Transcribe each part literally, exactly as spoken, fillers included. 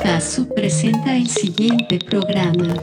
Casu presenta el siguiente programa.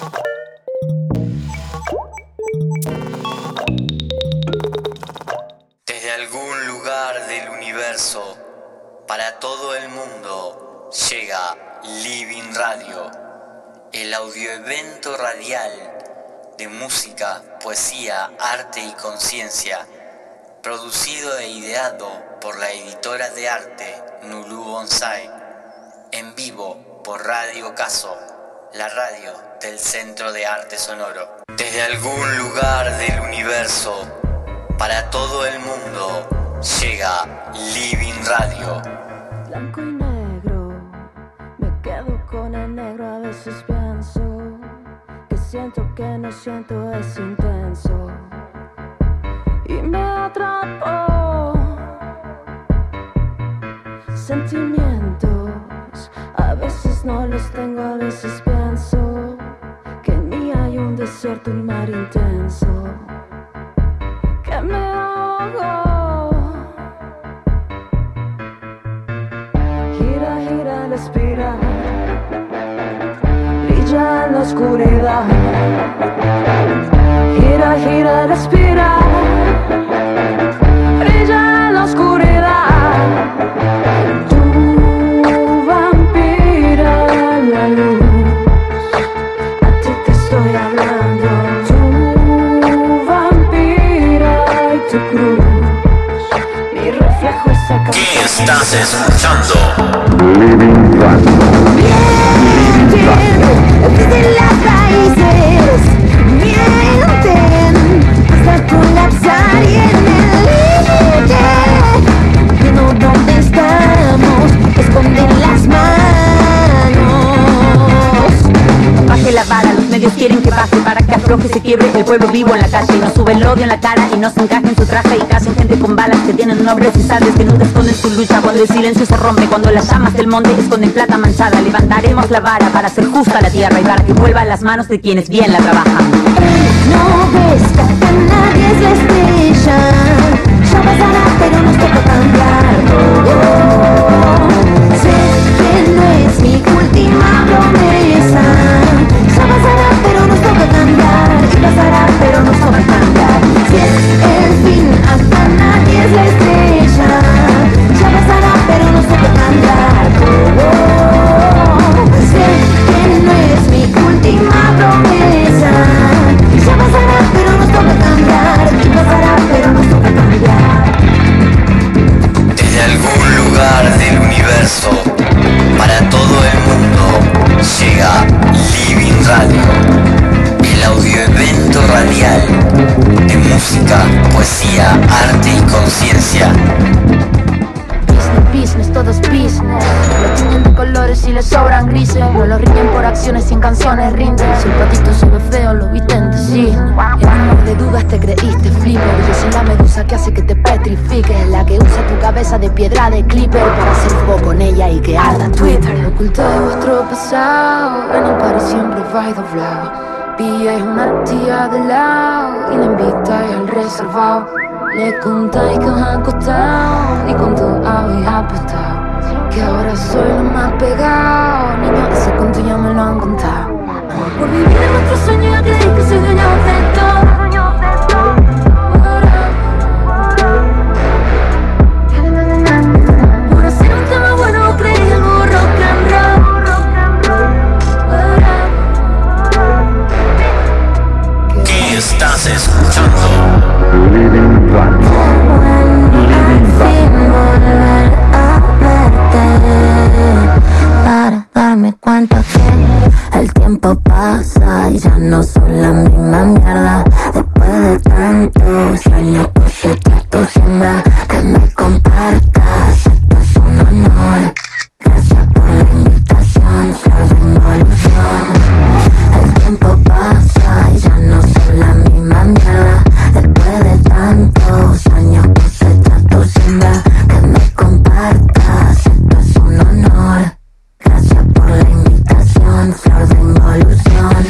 Desde algún lugar del universo, para todo el mundo, llega Living Radio, el audioevento radial de música, poesía, arte y conciencia, producido e ideado por la editora de arte Nulu Bonsai, en vivo por Radio Caso, la radio del Centro de Arte Sonoro. Desde algún lugar del universo, para todo el mundo, llega Living Radio. Blanco y negro, me quedo con el negro, a veces pienso que siento que no siento, es intenso y me atrapó. Sentimientos, a veces no los tengo, a veces pienso que en mí hay un desierto, un mar intenso que me ahogó. Gira, gira en la espiral, brilla en la oscuridad. Gira, gira en la espiral, brilla en la oscuridad. Tu vampira en la luz, a ti te estoy hablando. Tu vampira y tu cruz, mi reflejo es acá. ¿Qué estás escuchando? Living Radio. Mienten desde las raíces, mienten hasta colapsar y en el límite, viendo dónde estamos, esconden las manos. Baje la vara, los medios quieren que baje para que afloje, se quiebre el pueblo vivo en la calle y no sube el odio en la cara y no se encaje en su traje y casen gente con balas que tienen nombres y sabes que nunca esconden su lucha. Cuando el silencio se rompe, cuando las llamas del monte esconden plata manchada, levantaremos la vara para hacer justa la tierra y para que vuelva a las manos de quienes bien la trabajan. No ves que acá nadie es la estrella, ya pasará pero nos toca cambiar. Oh, oh, sé que no es mi última promesa, ya pasará pero nos toca cambiar, y pasará pero nos toca cambiar. Si es el fin, acá nadie es la estrella, ya pasará pero nos toca cambiar. Oh, oh, sé que no es mi última promesa, ya pasará pero nos toca cambiar, y pasará pero nos toca cambiar. Desde algún lugar del universo, para todo el mundo, llega Living Radio, el audioevento radial de música, poesía, arte y conciencia. Business, business, todo es business. Lo tienen de colores y les sobran grises. No lo riñen por acciones y en canciones rinden. Si el patito se ve feo, lo visten de cisne. En un mar de dudas te creíste flipper. Yo soy la medusa que hace que te petrifiques, la que usa tu cabeza de piedra de clipper para hacer fuego con ella y que arda Twitter. Ocultáis vuestro pasado, en el party siempre vais doblado. Pilláis una tía de lado y la invitáis al reservado. Le contáis que os han costado y con todo habéis apostado, que ahora soy lo más pegado. Niño, ese cuento ya me lo han contado. Por vivir en nuestro sueño ya creéis que soy dueño de todo. Por hacer un tema bueno creéis en un rock and roll. ¿Qué estás escuchando? Living Radio. Para darme cuenta que el tiempo pasa y ya no son la misma mierda. Después de tantos años que se trato siembra, que me compartas, esto es un honor. Gracias por la invitación, flor de involución. El tiempo pasa y ya no son la misma mierda. Después de tantos años que se trato siembra, que me compartas, esto es un honor. Gracias por la invitación, flor de involución.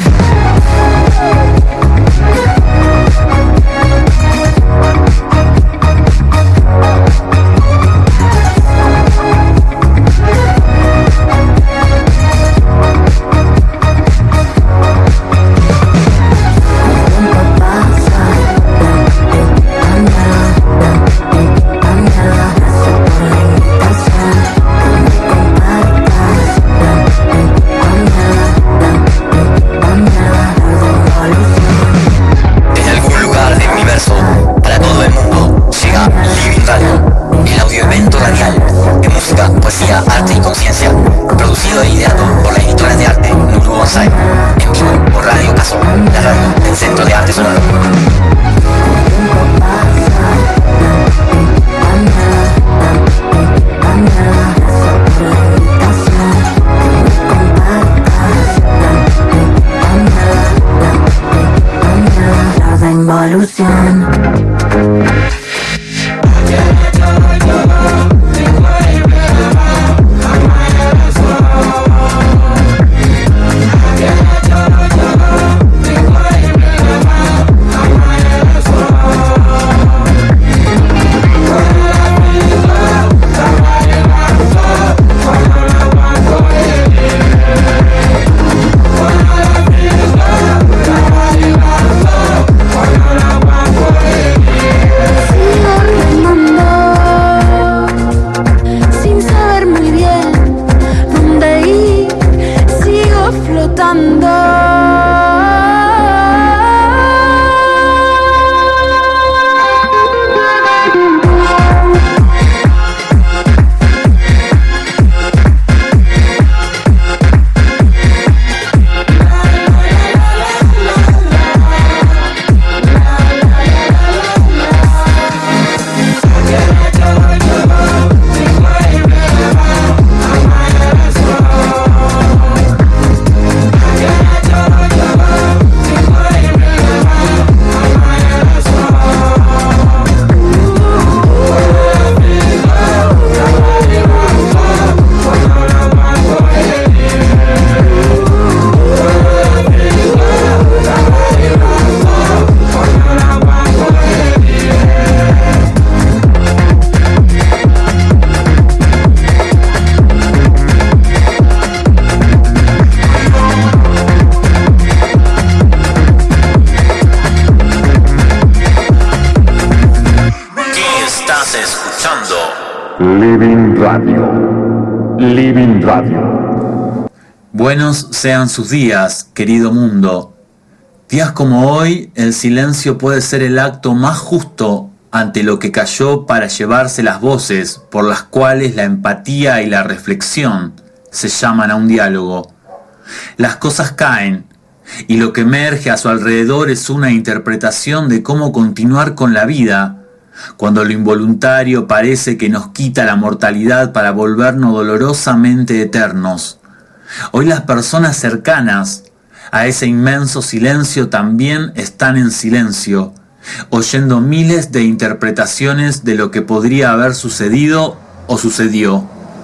Estás escuchando Living Radio. Living Radio. Buenos sean sus días, querido mundo. Días como hoy, el silencio puede ser el acto más justo ante lo que cayó para llevarse las voces por las cuales la empatía y la reflexión se llaman a un diálogo. Las cosas caen y lo que emerge a su alrededor es una interpretación de cómo continuar con la vida, cuando lo involuntario parece que nos quita la mortalidad para volvernos dolorosamente eternos. Hoy las personas cercanas a ese inmenso silencio también están en silencio, oyendo miles de interpretaciones de lo que podría haber sucedido o sucedió.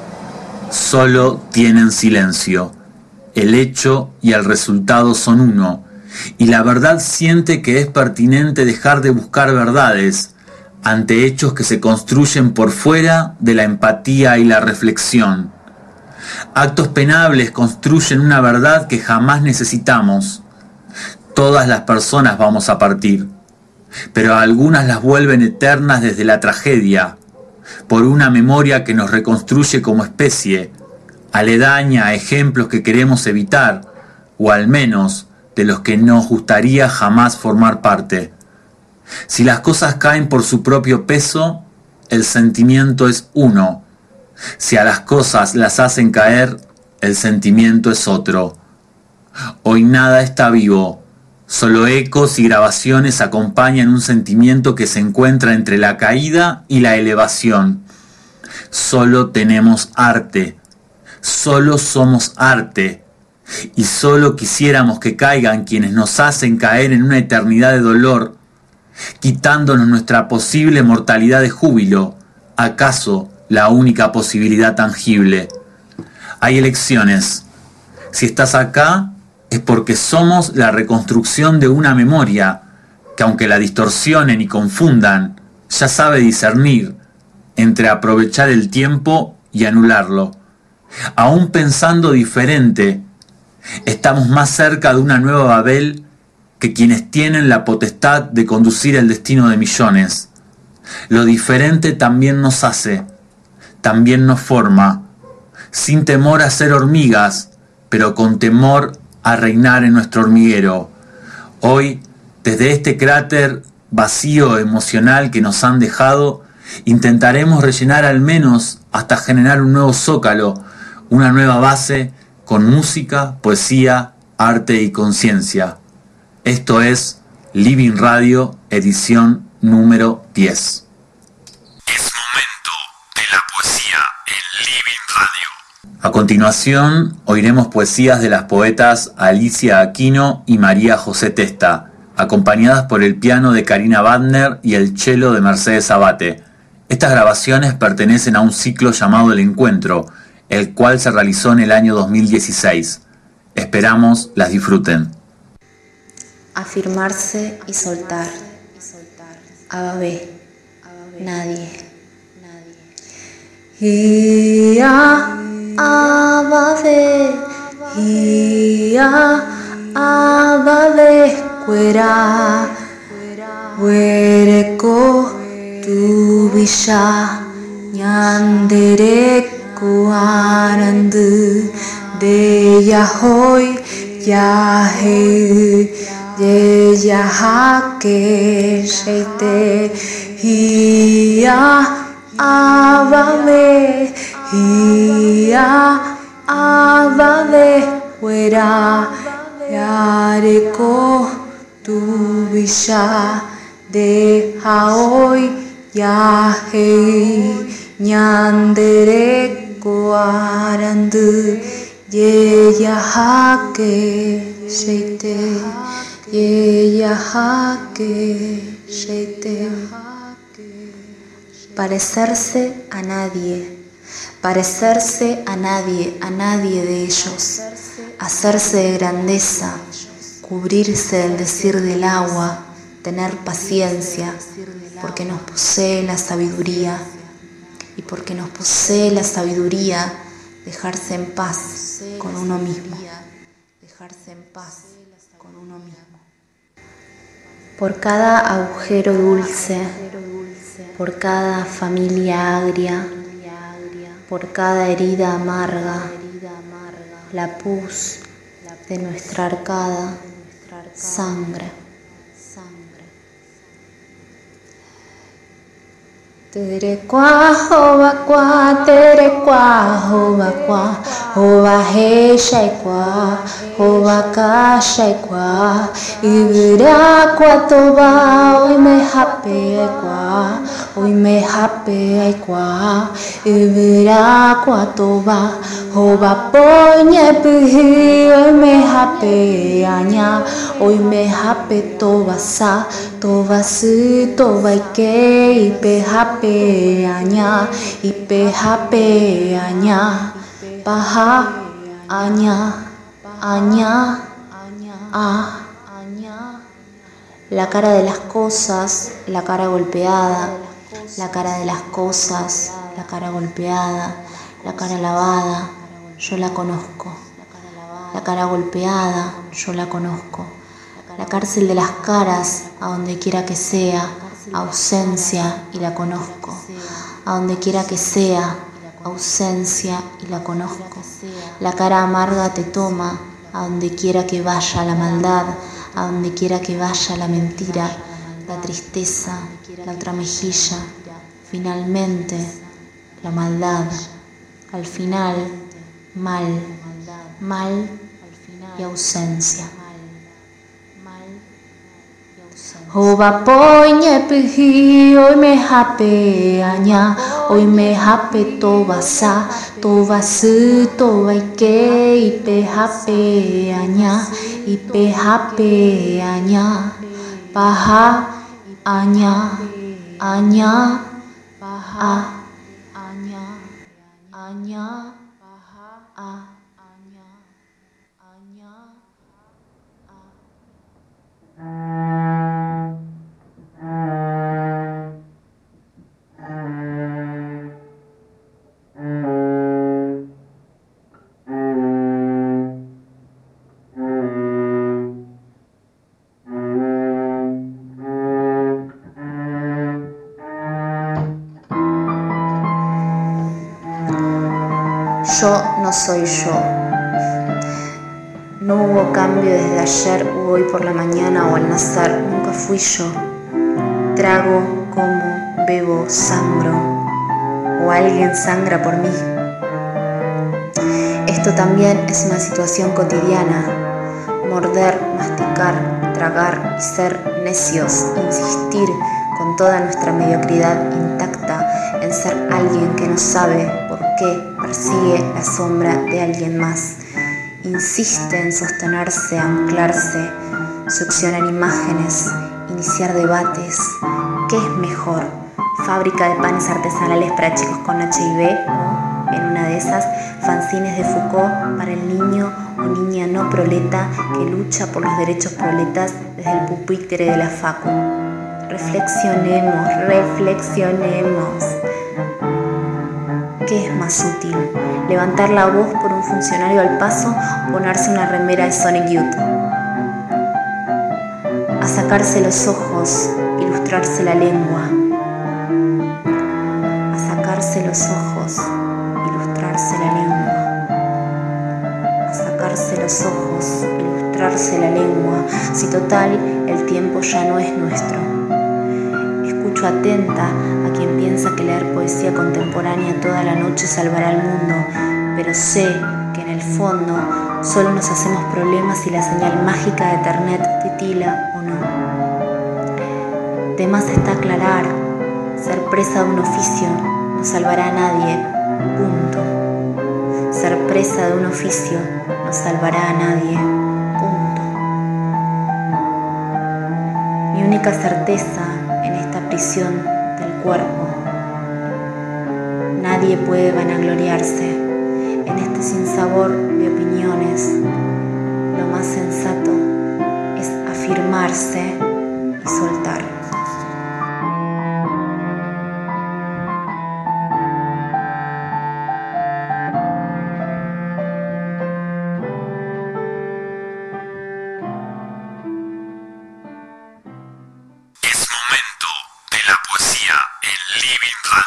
Solo tienen silencio. El hecho y el resultado son uno, y la verdad siente que es pertinente dejar de buscar verdades ante hechos que se construyen por fuera de la empatía y la reflexión. Actos penables construyen una verdad que jamás necesitamos. Todas las personas vamos a partir, pero algunas las vuelven eternas desde la tragedia, por una memoria que nos reconstruye como especie, aledaña a ejemplos que queremos evitar, o al menos de los que nos gustaría jamás formar parte. Si las cosas caen por su propio peso, el sentimiento es uno. Si a las cosas las hacen caer, el sentimiento es otro. Hoy nada está vivo, solo ecos y grabaciones acompañan un sentimiento que se encuentra entre la caída y la elevación. Solo tenemos arte. Solo somos arte, y solo quisiéramos que caigan quienes nos hacen caer en una eternidad de dolor, quitándonos nuestra posible mortalidad de júbilo, acaso la única posibilidad tangible. Hay elecciones. Si estás acá, es porque somos la reconstrucción de una memoria que, aunque la distorsionen y confundan, ya sabe discernir entre aprovechar el tiempo y anularlo. Aún pensando diferente, estamos más cerca de una nueva Babel que quienes tienen la potestad de conducir el destino de millones. Lo diferente también nos hace, también nos forma, sin temor a ser hormigas, pero con temor a reinar en nuestro hormiguero. Hoy, desde este cráter vacío emocional que nos han dejado, intentaremos rellenar al menos hasta generar un nuevo zócalo, una nueva base con música, poesía, arte y conciencia. Esto es Living Radio, edición número diez. Es momento de la poesía en Living Radio. A continuación, oiremos poesías de las poetas Alicia Aquino y María José Testa, acompañadas por el piano de Karina Wagner y el cello de Mercedes Abate. Estas grabaciones pertenecen a un ciclo llamado El Encuentro, el cual se realizó en el año dos mil dieciséis. Esperamos las disfruten. Afirmarse y soltar. Ababé. Nadie. Ia ababé. Ia ababé. Cuera. Huereko tu villa. Ñandere. Kuarandu de yahoy yahe de yahake sheite hiya avale hiya avale fuera yareko tu villa de yahoy yahe ñandere Guarandu yeyahake sheite yeyahake sheite. Parecerse a nadie, parecerse a nadie, a nadie de ellos, hacerse de grandeza, cubrirse del decir del agua, tener paciencia, porque nos posee la sabiduría. Y porque nos posee la sabiduría, dejarse en paz con uno mismo. Dejarse en paz con uno mismo. Por cada agujero dulce, por cada familia agria, por cada herida amarga, la pus de nuestra arcada sangra. Tere kwa hova kwa, tere kwa hova kwa, hova he shai kwa, hova ka shai kwa, ibira kwa toba, oi me hape ai kwa, oi me hape ai kwa, ibira kwa toba, hova poñe pihi, oi me hape anya, oi me hape toba sa, toba su, toba ike, ipe hape aña, ipe hape aña, paha aña, aña, a. La cara de las cosas, la cara golpeada, la cara de las cosas, la cara golpeada, la cara lavada, yo la conozco. La cara golpeada, yo la conozco. La cárcel de las caras, a donde quiera que sea, ausencia y la conozco. A donde quiera que sea, ausencia y la conozco. La cara amarga te toma, a donde quiera que vaya la maldad, a donde quiera que vaya la mentira, la tristeza, la otra mejilla, finalmente la maldad. Al final, mal, mal y ausencia. Hova poñe pihi, oi me hape aña, oi me hape toba sa, toba su, toba ike, ipe hape aña, ipe hape aña, paha aña, aña, a, aña, aña, a. Yo no soy yo. No hubo cambio desde ayer u hoy por la mañana o al nacer. Nunca fui yo. Trago, como, bebo, sangro. O alguien sangra por mí. Esto también es una situación cotidiana. Morder, masticar, tragar y ser necios. Insistir con toda nuestra mediocridad intacta en ser alguien que no sabe por qué persigue la sombra de alguien más. Insiste en sostenerse, anclarse, succionar imágenes, iniciar debates. ¿Qué es mejor? ¿Fábrica de panes artesanales para chicos con H I V? ¿O, en una de esas, fanzines de Foucault para el niño o niña no proleta que lucha por los derechos proletas desde el pupitre de la facu? Reflexionemos, reflexionemos. ¿Qué es más útil? ¿Levantar la voz por un funcionario al paso o ponerse una remera de Sonic Youth? A sacarse los ojos, ilustrarse la lengua. A sacarse los ojos, ilustrarse la lengua. A sacarse los ojos, ilustrarse la lengua. Si total, el tiempo ya no es nuestro. Escucho atenta a quien piensa que leer poesía contemporánea toda la noche salvará al mundo, pero sé que en el fondo solo nos hacemos problemas si la señal mágica de Ethernet titila o no. De más está aclarar, ser presa de un oficio no salvará a nadie, punto. Ser presa de un oficio no salvará a nadie, punto. Mi única certeza en esta prisión del cuerpo. Nadie puede vanagloriarse en este sinsabor de opiniones. Lo más sensato es afirmarse y soltar. Es momento de la poesía en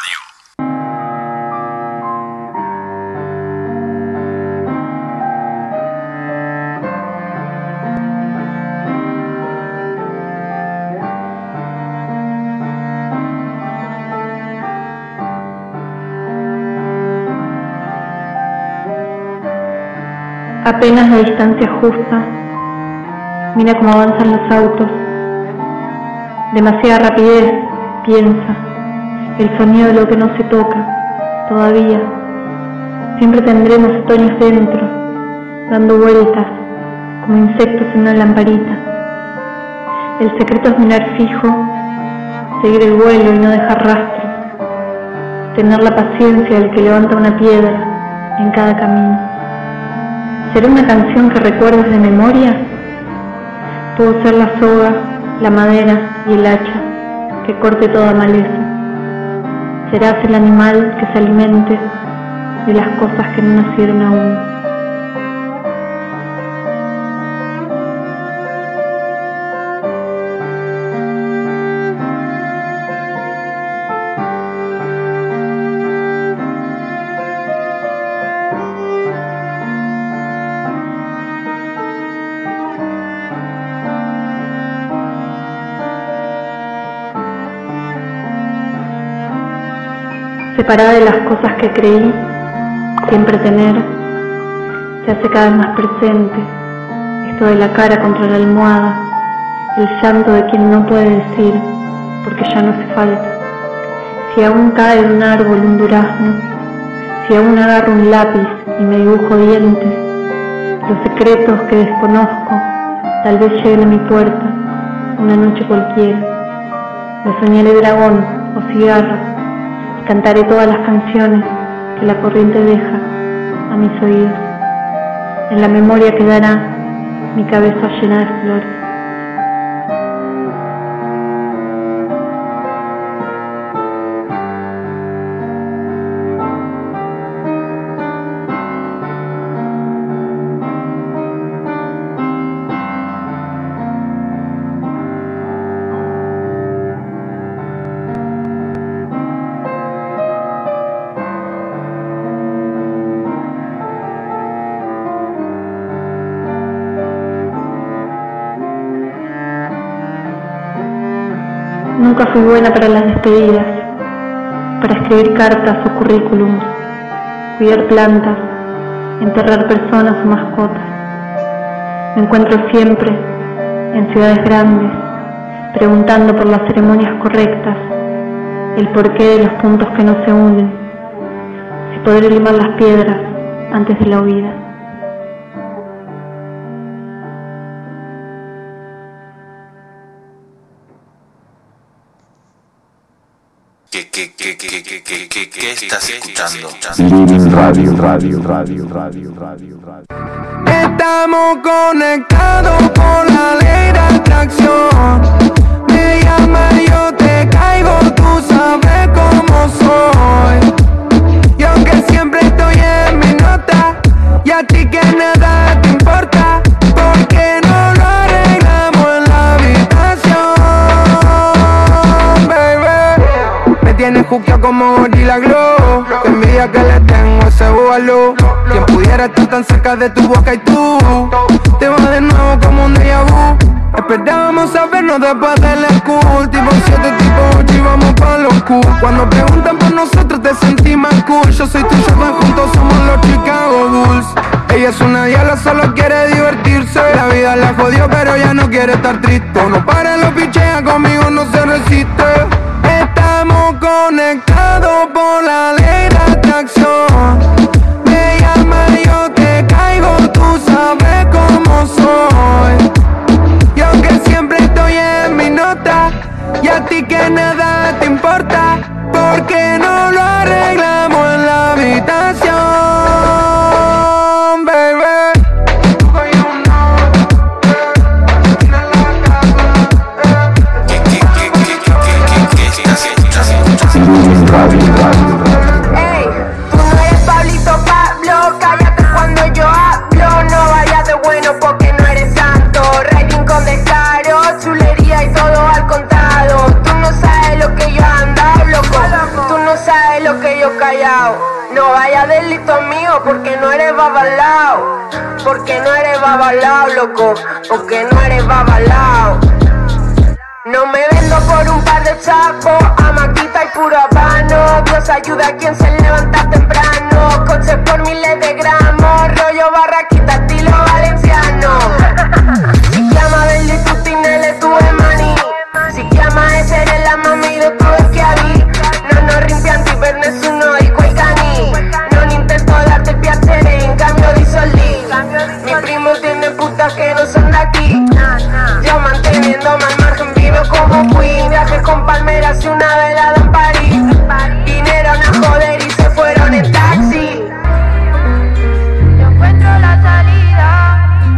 Apenas la distancia justa, mira cómo avanzan los autos. Demasiada rapidez, piensa, el sonido de lo que no se toca, todavía. Siempre tendremos otoños dentro, dando vueltas, como insectos en una lamparita. El secreto es mirar fijo, seguir el vuelo y no dejar rastros. Tener la paciencia del que levanta una piedra en cada camino. ¿Será una canción que recuerdes de memoria? Puedo ser la soga, la madera y el hacha que corte toda maleza. Serás el animal que se alimente de las cosas que no nacieron aún. Separada de las cosas que creí siempre tener, se hace cada vez más presente esto de la cara contra la almohada, el llanto de quien no puede decir porque ya no hace falta. Si aún cae de un árbol un durazno, si aún agarro un lápiz y me dibujo dientes, los secretos que desconozco tal vez lleguen a mi puerta una noche cualquiera. Me soñaré dragón o cigarra. Cantaré todas las canciones que la corriente deja a mis oídos. En la memoria quedará mi cabeza llena de flores. Nunca fui buena para las despedidas, para escribir cartas o currículums, cuidar plantas, enterrar personas o mascotas. Me encuentro siempre en ciudades grandes, preguntando por las ceremonias correctas, el porqué de los puntos que no se unen, si podré limar las piedras antes de la huida. ¿Qué, qué, qué, qué, qué, qué, qué, qué estás escuchando? Living Radio, Radio, Radio, Radio, Radio, Radio. Estamos conectados por la ley de atracción. Me llama y yo te caigo, tú sabes cómo soy. Y aunque siempre estoy en mi nota, y a ti que nada te importa, porque no lo arreglamos en la habitación, baby. Me tienes juqueado como Gorilla Glow. Que envidia que le tengo a ese búbalo. Quien pudiera estar tan cerca de tu boca y tú te vas de nuevo como un déjà vu. Esperábamos a vernos después de la school, tipo siete, tipo ocho y vamos pa' los cool. Cuando preguntan por nosotros te sentí más cool. Yo soy tuyo, van juntos, somos los Chicago Bulls. Ella es una diabla, solo quiere divertirse. La vida la jodió, pero ya no quiere estar triste. No para, lo pichea, conmigo no se resiste. Estamos conectados por la ley de atracción. Me llama y yo te caigo, tú sabes cómo soy. Y aunque siempre estoy en mi nota, y a ti que nada te importa, porque no lo arreglamos en la habitación, baby. y lo que yo callao. No vaya delito mío porque no eres babalao. Porque no eres babalao, loco. Porque no eres babalao. No me vendo por un par de chapos, amaquita y puro habano. Dios ayuda a quien se levanta temprano. Coches por miles de gramos, rollo barraquita, estilo valenciano. Si chiama belli tutti nelle tue mani, si chiama essere la mami de tu schiavi. Non ho rimpianti per nessuno di quei cani. Non intento darte il piacere in cambio di soldi. Mi primo tiene putas que no son de aquí. Yo manteniéndome al margen vivo como queen. Viajes con palmeras y una velada en París. Vinieron a joder y se fueron en taxi. Yo encuentro la salida,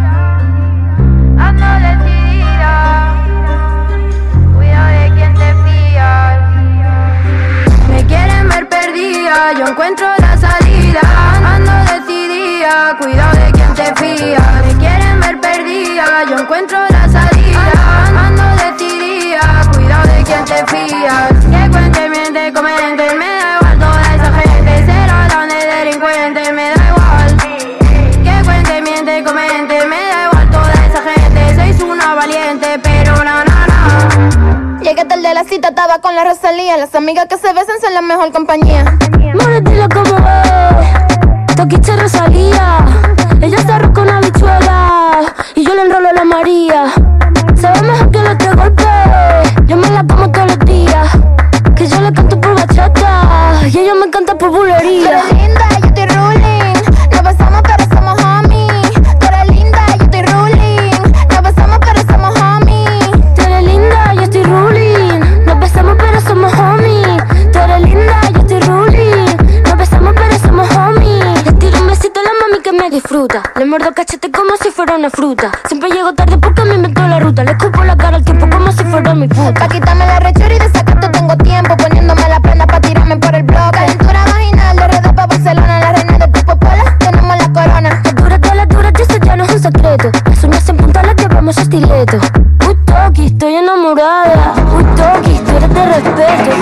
ando decidida. Cuidado de quien te fías. Me quieren ver perdida, yo encuentro la salida. Ando decidida, cuidado de quien te fías. Me quieren ver perdida, yo encuentro la salida. Ando decidida, cuidado de quien te fías. Que cuente, miente, comente, me da igual toda esa gente. Será la de delincuente, me da igual. Que cuente, miente, comente, me da igual toda esa gente. Sois una valiente, pero na na na. Llegué tarde a la cita, estaba con la Rosalía. Las amigas que se besan son la mejor compañía. Móretelo como es, toquiche Rosalía. Ella se arroja una bichuela y yo le enrolo a la María. Sabe mejor que los tres golpes, yo me la como todos los días. Que yo le canto por bachata y ella me canta por bulería. Tú eres linda, yo estoy ruling. Nos besamos pero somos homies. Tú eres linda, yo estoy ruling. Nos besamos pero somos homies. Tú eres linda, yo estoy ruling. Nos besamos pero somos homies. Tú eres linda, yo estoy ruling. Nos besamos pero somos homies. Le tiro un besito a la mami que me disfruta. Le muerdo el cachete como si fuera una fruta. Siempre llego tarde porque me inventó la ruta. Le escupo la cara al tiempo como si fuera mi puta. Pa' quitarme la rechura y de sacarte tengo tiempo. Poniéndome la prenda pa' tirarme por el blog. Calentura vaginal de redes pa' Barcelona. La reina de tu popola, tenemos la corona. La dura de la dura, eso ya no es un secreto. Las uñas en punta las llevamos a estileto. Uy, Toki, estoy enamorada. Uy, Toki, tú eres de respeto.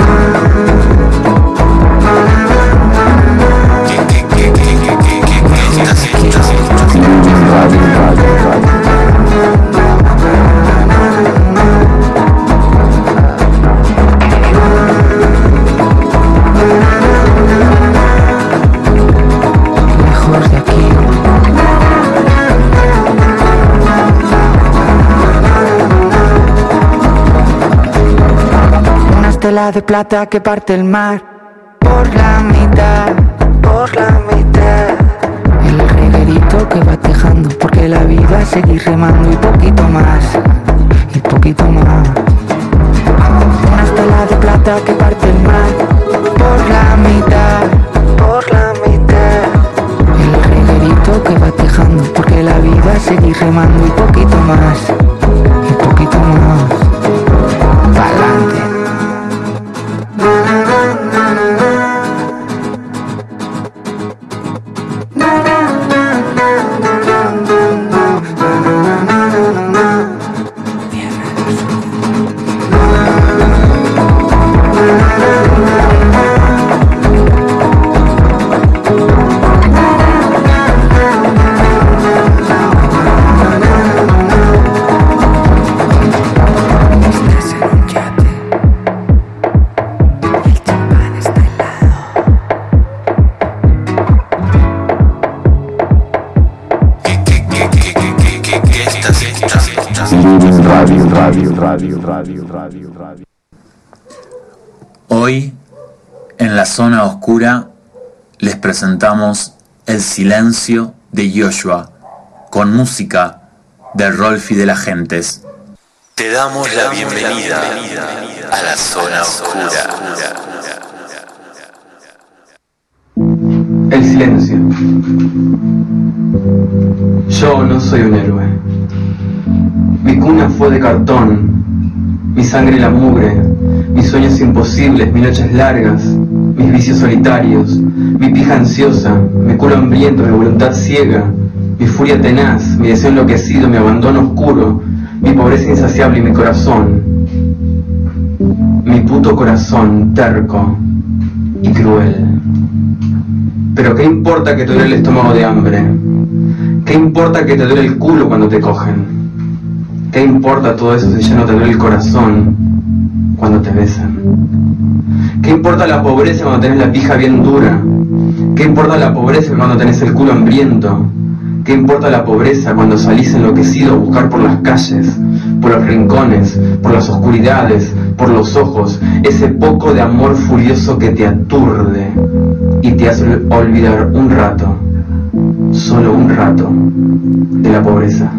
Lejos de aquí. Una estela de plata que parte el mar por la mitad, por la mitad. El reguerito que va tejando, porque la vida seguir remando y poquito más, y poquito más. Una estela de plata que parte el mar por la mitad, por la mitad. El reguerito que va tejando, porque la vida seguir remando y poquito más, y poquito más. Pa'lante. Radio, radio, radio, radio, radio, radio. Hoy, en la zona oscura, les presentamos El Silencio de Joshua, con música de Rolfi de las Gentes. Te damos la bienvenida a la zona oscura. El silencio. Yo no soy un héroe. Mi cuna fue de cartón, mi sangre la mugre, mis sueños imposibles, mis noches largas, mis vicios solitarios, mi pija ansiosa, mi culo hambriento, mi voluntad ciega, mi furia tenaz, mi deseo enloquecido, mi abandono oscuro, mi pobreza insaciable y mi corazón, mi puto corazón terco. y cruel. Pero ¿qué importa que te duele el estómago de hambre? ¿Qué importa que te duele el culo cuando te cogen? ¿Qué importa todo eso si ya no te duele el corazón cuando te besan? ¿Qué importa la pobreza cuando tenés la pija bien dura? ¿Qué importa la pobreza cuando tenés el culo hambriento? ¿Qué importa la pobreza cuando salís enloquecido a buscar por las calles, por los rincones, por las oscuridades, por los ojos, ese poco de amor furioso que te aturde y te hace olvidar un rato, solo un rato, de la pobreza?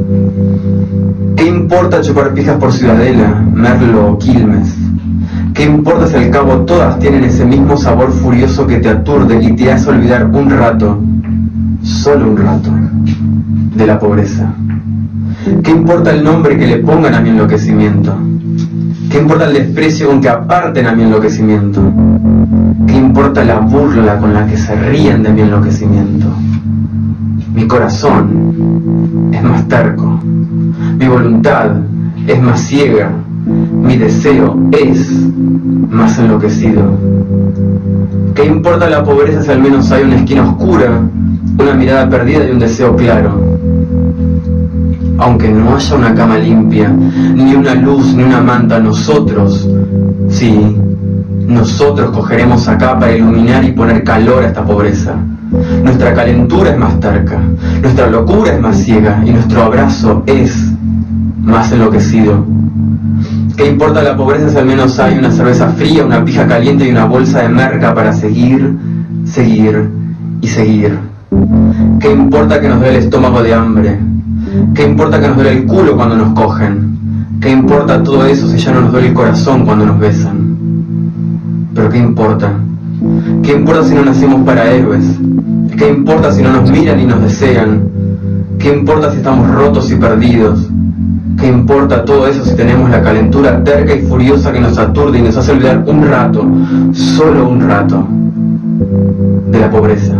¿Qué importa chupar pijas por Ciudadela, Merlo o Quilmes? ¿Qué importa si al cabo todas tienen ese mismo sabor furioso que te aturde y te hace olvidar un rato, solo un rato, de la pobreza? ¿Qué importa el nombre que le pongan a mi enloquecimiento? ¿Qué importa el desprecio con que aparten a mi enloquecimiento? ¿Qué importa la burla con la que se ríen de mi enloquecimiento? Mi corazón es más terco, mi voluntad es más ciega, mi deseo es más enloquecido. ¿Qué importa la pobreza si al menos hay una esquina oscura, una mirada perdida y un deseo claro? Aunque no haya una cama limpia, ni una luz, ni una manta, nosotros, sí, nosotros cogeremos acá para iluminar y poner calor a esta pobreza. Nuestra calentura es más terca, nuestra locura es más ciega y nuestro abrazo es más enloquecido. ¿Qué importa la pobreza si al menos hay una cerveza fría, una pija caliente y una bolsa de merca para seguir, seguir y seguir? ¿Qué importa que nos duele el estómago de hambre? ¿Qué importa que nos duele el culo cuando nos cogen? ¿Qué importa todo eso si ya no nos duele el corazón cuando nos besan? Pero ¿qué importa? ¿Qué importa si no nacimos para héroes? ¿Qué importa si no nos miran y nos desean? ¿Qué importa si estamos rotos y perdidos? ¿Qué importa todo eso si tenemos la calentura terca y furiosa que nos aturde y nos hace olvidar un rato, solo un rato, de la pobreza?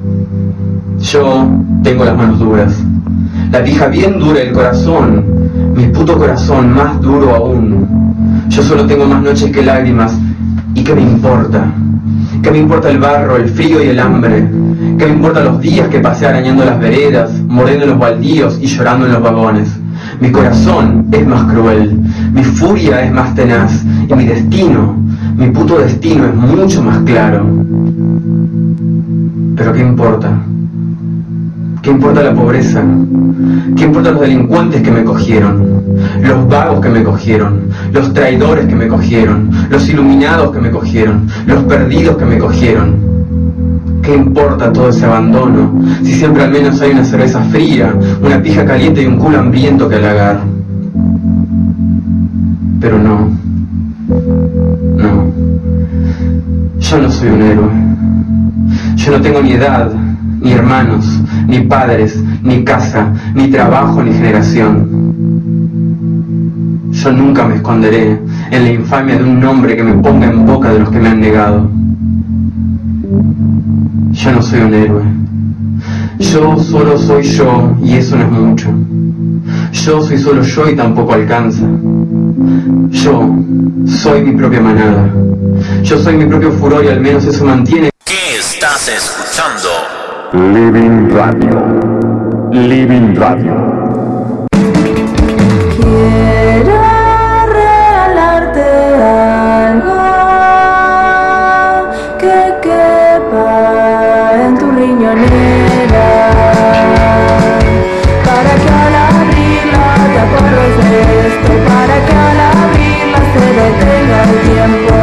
Yo tengo las manos duras, la pija bien dura del corazón, mi puto corazón más duro aún. Yo solo tengo más noches que lágrimas, ¿y qué me importa? ¿Qué me importa el barro, el frío y el hambre? ¿Qué me importa los días que pasé arañando las veredas, mordiendo los baldíos y llorando en los vagones? Mi corazón es más cruel, mi furia es más tenaz y mi destino, mi puto destino es mucho más claro. Pero ¿qué importa? ¿Qué importa la pobreza? ¿Qué importa los delincuentes que me cogieron? Los vagos que me cogieron, los traidores que me cogieron, los iluminados que me cogieron, los perdidos que me cogieron. ¿Qué importa todo ese abandono si siempre al menos hay una cerveza fría, una pija caliente y un culo hambriento que halagar? Pero no, no, yo no soy un héroe. Yo no tengo ni edad, ni hermanos, ni padres, ni casa, ni trabajo, ni generación. Yo nunca me esconderé en la infamia de un nombre que me ponga en boca de los que me han negado. Yo no soy un héroe. Yo solo soy yo y eso no es mucho. Yo soy solo yo y tampoco alcanza. Yo soy mi propia manada. Yo soy mi propio furor y al menos eso mantiene. ¿Qué estás escuchando? Living Radio. Living Radio. Quiero regalarte algo que quepa en tu riñonera, para que al abrirla te acuerdes de esto, para que al abrirla se detenga el tiempo.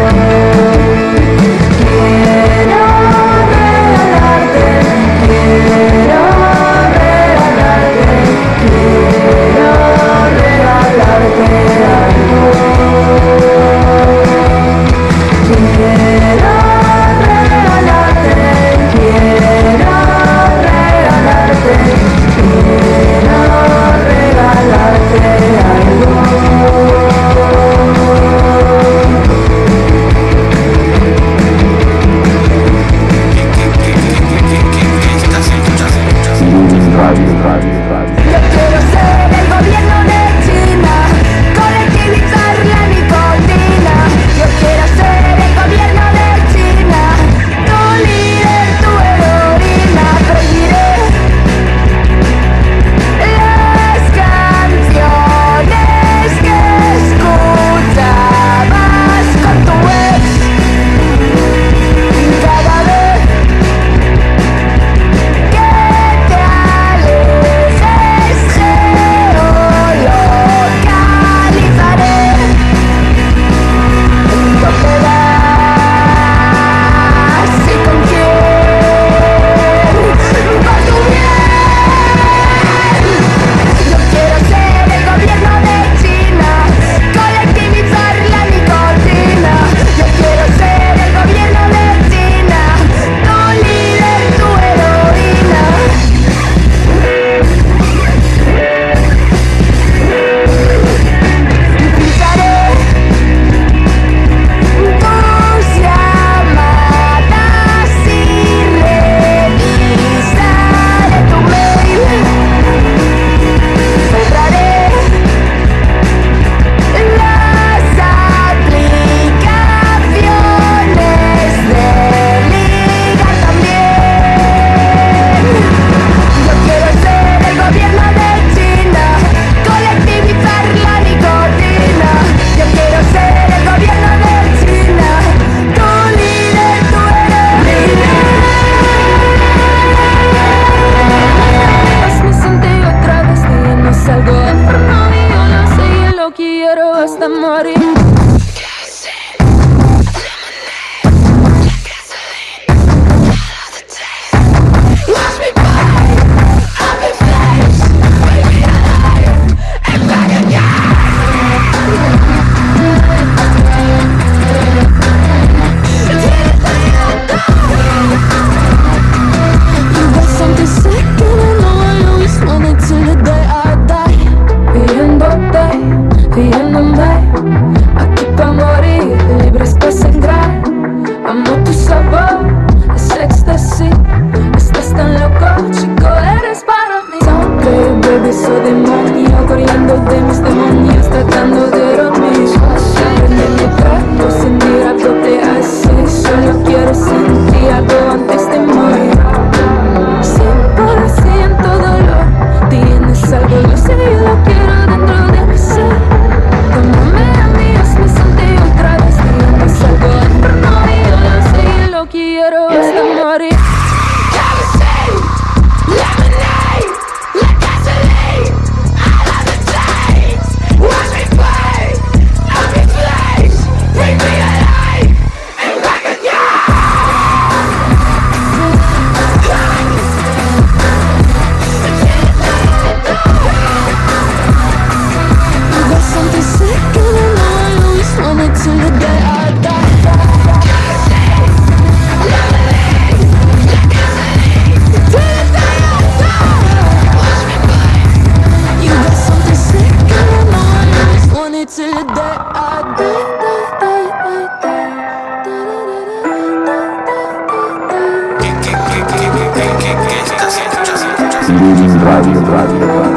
Quiero regalarte, quiero regalarte, quiero regalarte algo. Quiero regalarte, quiero regalarte, quiero regalarte algo. quiero sentir algo antes de morir. Cien por ciento dolor, tienes algo, yo sé, yo lo quiero dentro de mi ser. Tómame a mí, hazme sentir otra vez. Tienes algo dentro mío, yo sé, yo lo quiero hasta morir. Living Radio, Radio, Radio.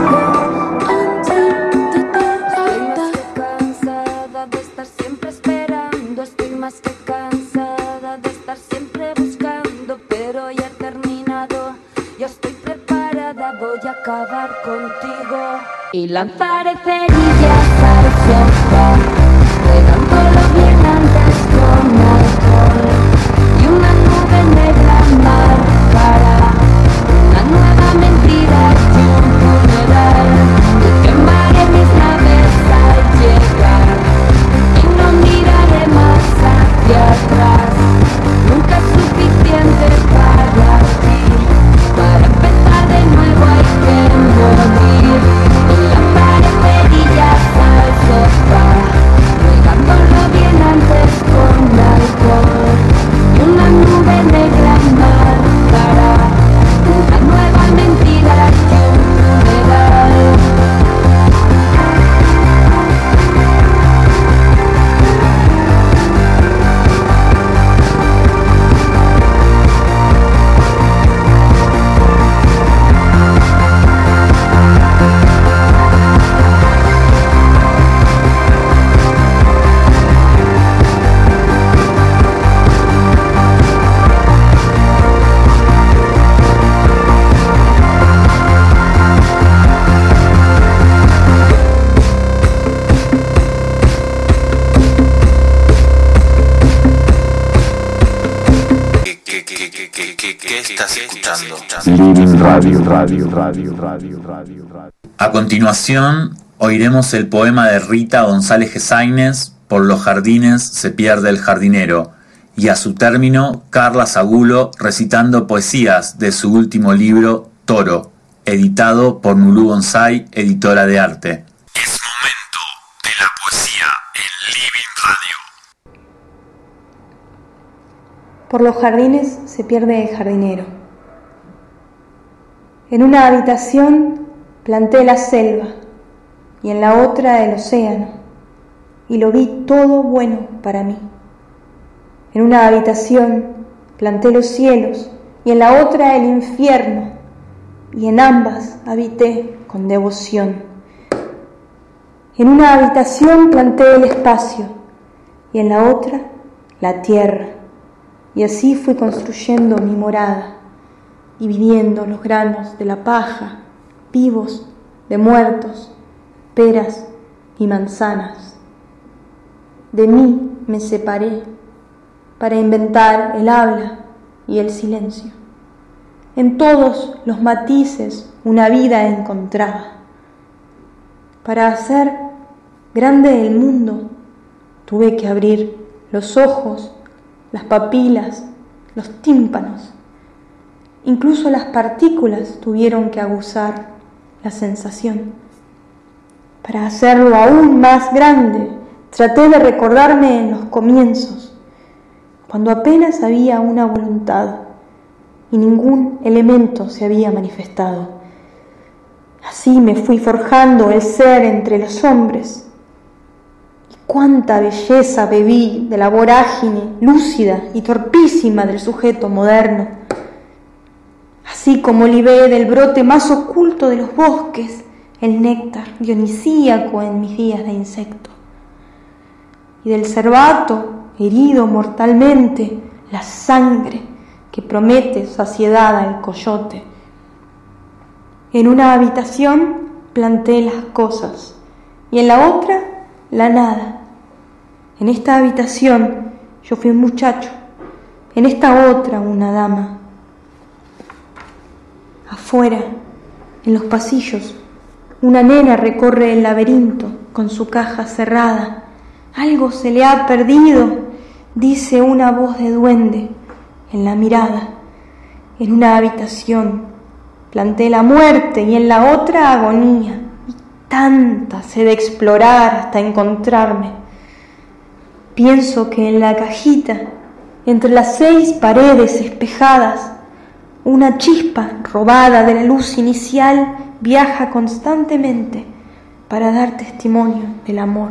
Y lanzaré cerillas al sofá, regándolo bien antes con alcohol. Y una nube negra marcará una nueva mentira y un funeral. Y quemaré mis naves al llegar y no miraré más hacia atrás. Nunca es suficiente para ti, para empezar de nuevo hay que morir. Al sofá, regándolo bien antes con alcohol. Y una nube negra marcará una nueva mentira y un funeral. Living Radio, Radio, Radio, Radio, Radio, Radio. A continuación, oiremos el poema de Rita González Gesaínez, Por los jardines se pierde el jardinero, y a su término, Carla Zagulo recitando poesías de su último libro, Toro, editado por Nulú Bonsai, editora de arte. Es momento de la poesía en Living Radio. Por los jardines se pierde el jardinero. En una habitación planté la selva y en la otra el océano, y lo vi todo bueno para mí. En una habitación planté los cielos y en la otra el infierno, y en ambas habité con devoción. En una habitación planté el espacio y en la otra la tierra, y así fui construyendo mi morada, dividiendo los granos de la paja, vivos de muertos, peras y manzanas. De mí me separé para inventar el habla y el silencio. En todos los matices una vida encontraba. Para hacer grande el mundo tuve que abrir los ojos, las papilas, los tímpanos. Incluso las partículas tuvieron que aguzar la sensación. Para hacerlo aún más grande, traté de recordarme en los comienzos, cuando apenas había una voluntad y ningún elemento se había manifestado. Así me fui forjando el ser entre los hombres. Y cuánta belleza bebí de la vorágine lúcida y torpísima del sujeto moderno. Así como libé del brote más oculto de los bosques el néctar dionisíaco en mis días de insecto, y del cervato, herido mortalmente, la sangre que promete saciedad al coyote. En una habitación planté las cosas y en la otra la nada. En esta habitación yo fui un muchacho, en esta otra una dama. Afuera, en los pasillos, una nena recorre el laberinto con su caja cerrada. Algo se le ha perdido, dice una voz de duende en la mirada. En una habitación planté la muerte y en la otra agonía. Y tantas he de explorar hasta encontrarme. Pienso que en la cajita, entre las seis paredes espejadas, una chispa robada de la luz inicial viaja constantemente para dar testimonio del amor.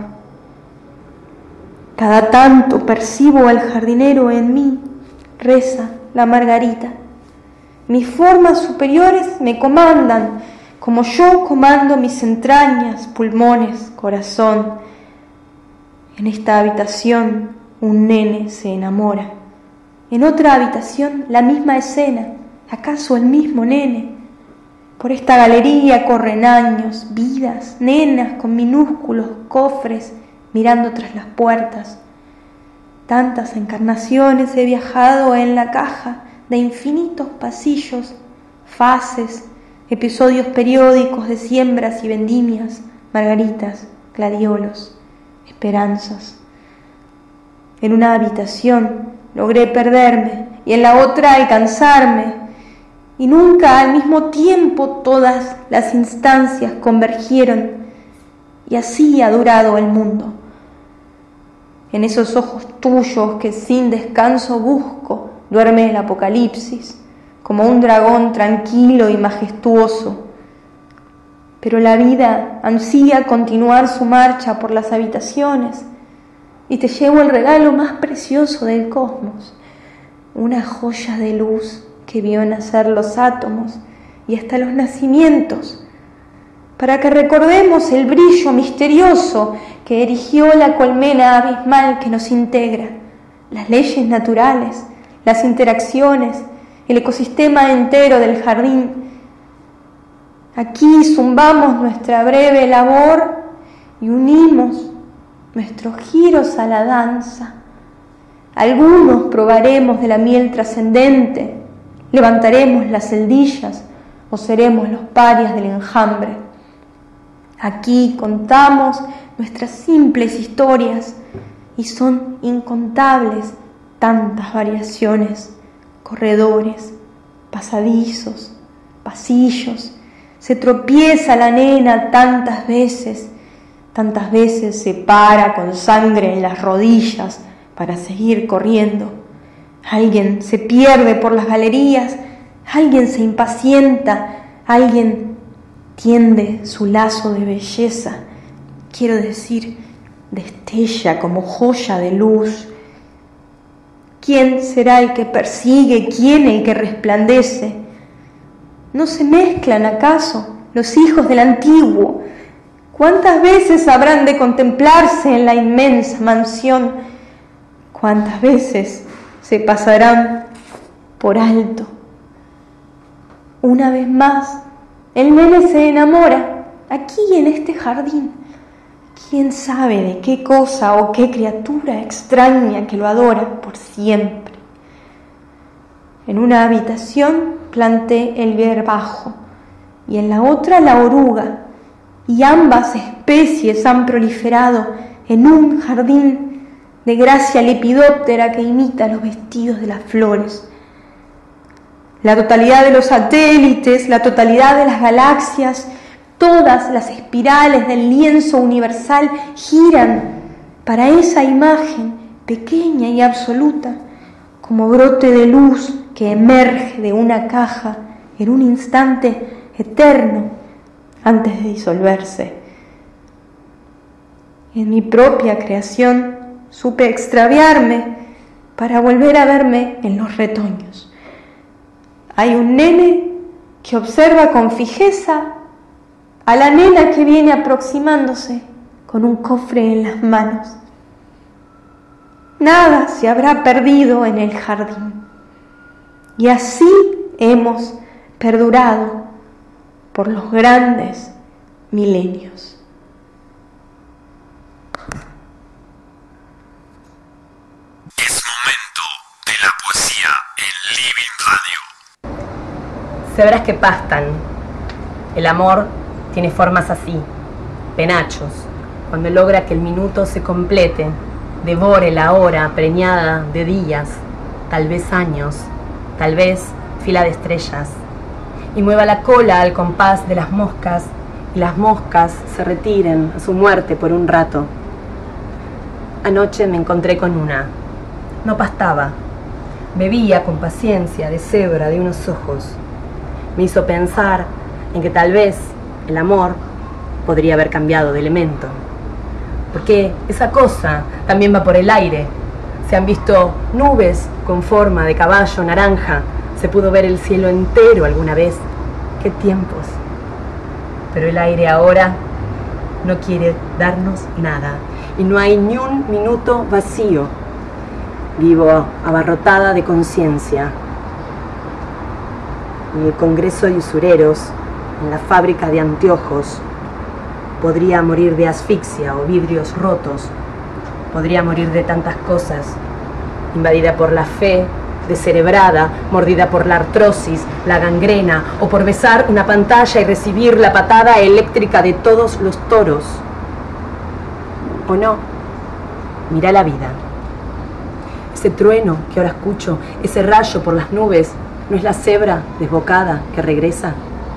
Cada tanto percibo al jardinero en mí, reza la margarita. Mis formas superiores me comandan, como yo comando mis entrañas, pulmones, corazón. En esta habitación un nene se enamora. En otra habitación la misma escena, acaso el mismo nene. Por esta galería corren años, vidas, nenas con minúsculos cofres mirando tras las puertas. Tantas encarnaciones he viajado en la caja de infinitos pasillos, fases, episodios periódicos de siembras y vendimias, margaritas, gladiolos, esperanzas. En una habitación logré perderme y en la otra alcanzarme, y nunca al mismo tiempo todas las instancias convergieron, y así ha durado el mundo. En esos ojos tuyos que sin descanso busco, duerme el apocalipsis, como un dragón tranquilo y majestuoso. Pero la vida ansía continuar su marcha por las habitaciones, y te llevo el regalo más precioso del cosmos, una joya de luz que vio nacer los átomos y hasta los nacimientos, para que recordemos el brillo misterioso que erigió la colmena abismal que nos integra, las leyes naturales, las interacciones, el ecosistema entero del jardín. Aquí zumbamos nuestra breve labor y unimos nuestros giros a la danza. Algunos probaremos de la miel trascendente, levantaremos las celdillas o seremos los parias del enjambre. Aquí contamos nuestras simples historias y son incontables tantas variaciones, corredores, pasadizos, pasillos. Se tropieza la nena tantas veces, tantas veces se para con sangre en las rodillas para seguir corriendo. Alguien se pierde por las galerías, alguien se impacienta, alguien tiende su lazo de belleza, quiero decir, destella como joya de luz. ¿Quién será el que persigue? ¿Quién el que resplandece? ¿No se mezclan acaso los hijos del antiguo? ¿Cuántas veces habrán de contemplarse en la inmensa mansión? ¿Cuántas veces se pasarán por alto? Una vez más, el nene se enamora aquí en este jardín. ¿Quién sabe de qué cosa o qué criatura extraña que lo adora por siempre? En una habitación planté el hierbajo y en la otra la oruga, y ambas especies han proliferado en un jardín de gracia lepidóptera que imita los vestidos de las flores. La totalidad de los satélites, la totalidad de las galaxias, todas las espirales del lienzo universal giran para esa imagen pequeña y absoluta, como brote de luz que emerge de una caja en un instante eterno antes de disolverse. En mi propia creación supe extraviarme para volver a verme en los retoños. Hay un nene que observa con fijeza a la nena que viene aproximándose con un cofre en las manos. nada se habrá perdido en el jardín. Y así hemos perdurado por los grandes milenios. Es momento de la poesía en Living Radio. Cebras que pastan. El amor tiene formas así, penachos, cuando logra que el minuto se complete, devore la hora preñada de días, tal vez años, tal vez fila de estrellas, y mueva la cola al compás de las moscas, y las moscas se retiren a su muerte por un rato. Anoche me encontré con una. No pastaba. Bebía con paciencia de cebra de unos ojos. Me hizo pensar en que tal vez el amor podría haber cambiado de elemento. Porque esa cosa también va por el aire. Se han visto nubes con forma de caballo naranja. Se pudo ver el cielo entero alguna vez. ¡Qué tiempos! Pero el aire ahora no quiere darnos nada. Y no hay ni un minuto vacío. Vivo abarrotada de conciencia. En el Congreso de Usureros, en la fábrica de anteojos, podría morir de asfixia o vidrios rotos. Podría morir de tantas cosas. Invadida por la fe, descerebrada, mordida por la artrosis, la gangrena, o por besar una pantalla y recibir la patada eléctrica de todos los toros. ¿O no? Mira la vida. Ese trueno que ahora escucho, ese rayo por las nubes, ¿no es la cebra desbocada que regresa?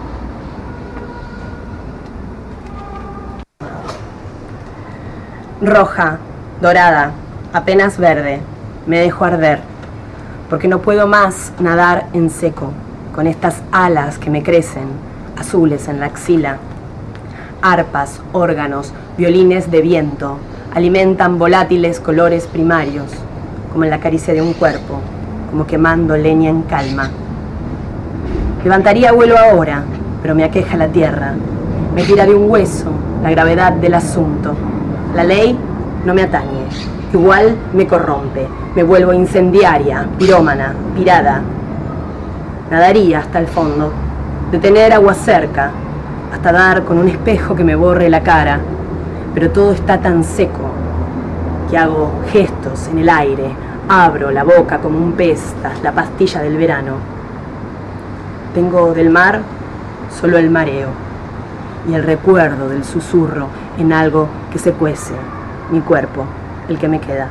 Roja, dorada, apenas verde, me dejo arder, porque no puedo más nadar en seco, con estas alas que me crecen, azules en la axila. Arpas, órganos, violines de viento, alimentan volátiles colores primarios, como en la caricia de un cuerpo, como quemando leña en calma. Levantaría vuelo ahora, pero me aqueja la tierra, me tira de un hueso la gravedad del asunto. La ley no me atañe, igual me corrompe, me vuelvo incendiaria, pirómana, pirada. Nadaría hasta el fondo, de tener agua cerca, hasta dar con un espejo que me borre la cara, pero todo está tan seco que hago gestos en el aire, abro la boca como un pez tras la pastilla del verano. Tengo del mar solo el mareo y el recuerdo del susurro en algo que se cuece, mi cuerpo, el que me queda.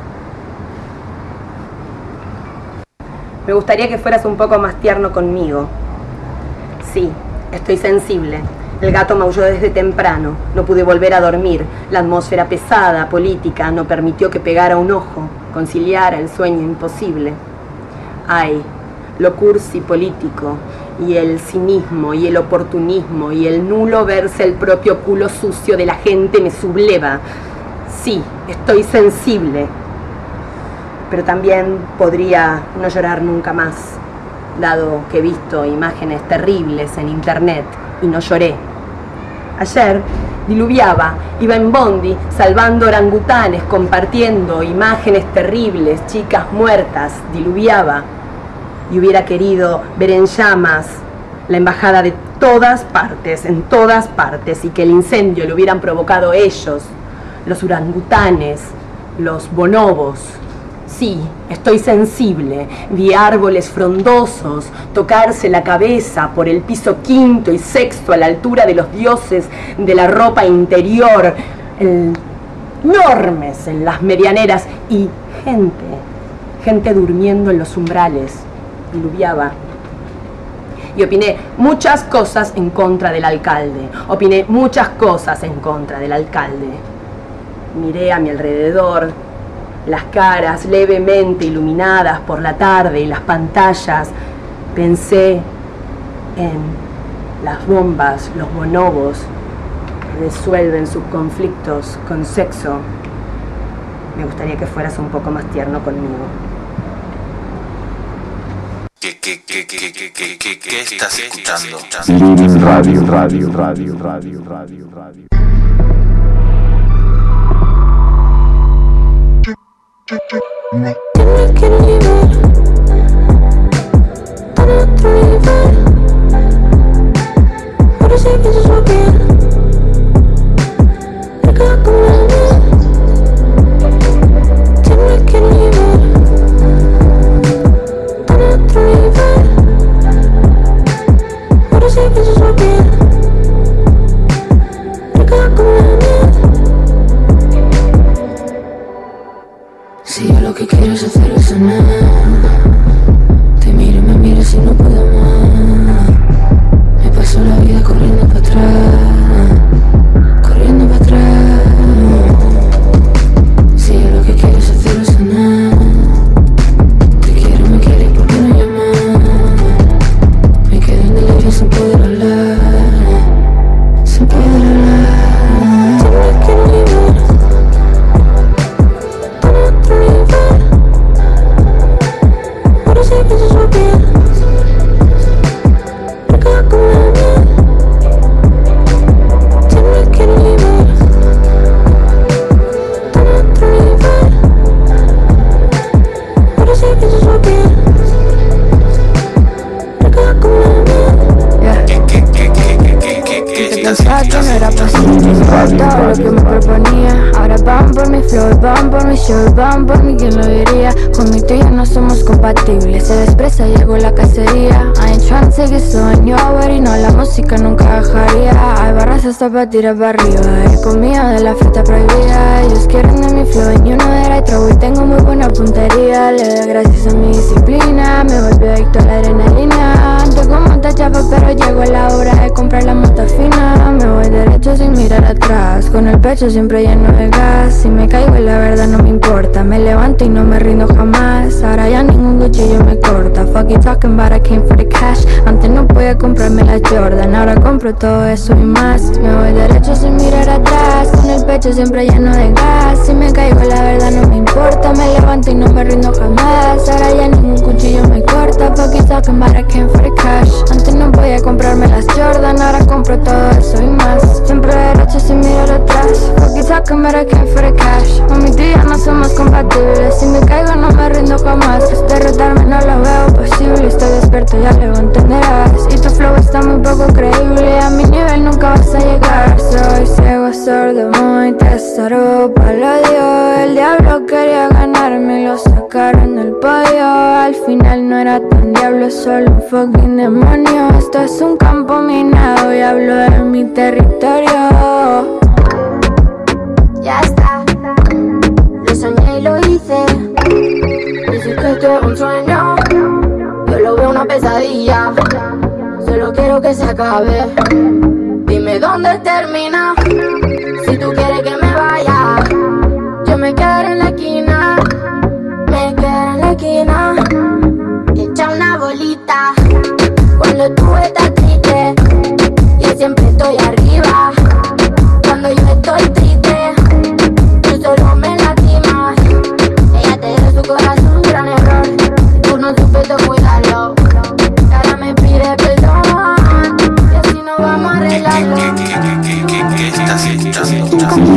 Me gustaría que fueras un poco más tierno conmigo. Sí, estoy sensible. El gato maulló desde temprano. No pude volver a dormir. La atmósfera pesada, política, no permitió que pegara un ojo, conciliara el sueño imposible. Ay, lo cursi político, y el cinismo, y el oportunismo, y el nulo verse el propio culo sucio de la gente me subleva. Sí, estoy sensible. Pero también podría no llorar nunca más, dado que he visto imágenes terribles en internet y no lloré. Ayer diluviaba, iba en bondi, salvando orangutanes, compartiendo imágenes terribles, chicas muertas, diluviaba. Y hubiera querido ver en llamas la embajada de todas partes, en todas partes, y que el incendio lo hubieran provocado ellos, los orangutanes, los bonobos. Sí, estoy sensible. Vi árboles frondosos tocarse la cabeza por el piso quinto y sexto a la altura de los dioses de la ropa interior, el, enormes en las medianeras, y gente, gente durmiendo en los umbrales. Diluviaba. Y opiné muchas cosas en contra del alcalde. Opiné muchas cosas en contra del alcalde. Miré a mi alrededor, las caras levemente iluminadas por la tarde y las pantallas. Pensé en las bombas, los bonobos que resuelven sus conflictos con sexo. Me gustaría que fueras un poco más tierno conmigo. ¿Qué, qué, qué, qué, qué, qué, qué, qué estás escuchando? Living Radio, Radio, Radio, Radio, Radio, Radio. Thank you. Tienes que nivel, tan otro nivel. Por eso pienso su piel, rica como la miel. Tienes que nivel, tan otro nivel. Por eso pienso su piel, rica como la miel. Si yo lo que quiero es hacer es sonar, te miro y me miras y no puedo más. Me paso la vida corriendo para atrás, corriendo para atrás. Si yo lo que quiero es hacer es sonar, te quiero, me quieres, ¿por qué no llamar? Me quedo en delirio sin poder hablar, sin poder hablar. Tienes que nivel, tan otro nivel. Por eso pienso su piel, rica como la miel. Tienes que nivel, tan otro nivel. Por eso pienso su piel, rica como la miel. Pensaba que no era posible todo lo que me proponía. Ahora van por mi flow, van por mi show, van por mí, ¿quién lo diría? Con mi tuyo no somos compatibles, se despreza, llegó la cacería. I ain't tryna take it so I knew already, no, la música nunca bajaría. Hay barras hasta para tirar para arriba, he comido de la fruta prohibida. Ellos quieren de mi flow y uno era trouble y tengo muy buena puntería. Le doy gracias a mi disciplina, me volví adicto a la adrenalina. Ando como un tachafa pero llegó la hora de comprar la moto fina. Me voy derecho sin mirar atrás, con el pecho siempre lleno de gas. Si me caigo y la verdad no me importa, me levanto y no me rindo jamás. Ahora ya ningún cuchillo me corta. Fuck you talking but I came for the cash. Antes no podía comprarme la Jordan, ahora compro todo eso y más. Me voy derecho sin mirar atrás, con el pecho siempre lleno de gas. Si me caigo la verdad no me importa, me levanto y no me rindo jamás. Ahora ya ningún cuchillo me corta. Fuck you talking but I came for the cash. Antes no podía comprarme las Jordan, ahora compro todo eso y más. Siempre derecho sin mirar atrás. Fuck you talking but I came for the cash. Mami, tú y yo no somos compatibles. Si me caigo no me rindo jamás. Derrotarme no lo veo posible. Estoy despierto, ya luego entenderás. Y tu flow está muy poco creíble, a mi nivel nunca vas a llegar. Soy ciego, sordo, muy testarudo, paladio. El diablo quería ganarme y lo sacaron del podio. Al final no era tan diablo, solo un fucking demonio. Esto es un campo minado y hablo de mi territorio. Ya está, lo soñé y lo hice. Dices que esto es un sueño, yo lo veo una pesadilla. Solo quiero que se acabe. Dime dónde termina. Si tú quieres que me vaya, yo me quedaré en la esquina. Me quedaré en la esquina, Echa una bolita cuando tú estás triste. Yo siempre estoy arriba cuando yo estoy triste. Tú solo me lastimas. Ella te dio su corazón, un gran error. Tú no supiste cuidarlo. Ahora me pide perdón y así no vamos a arreglarlo. ¿Qué estás escuchando?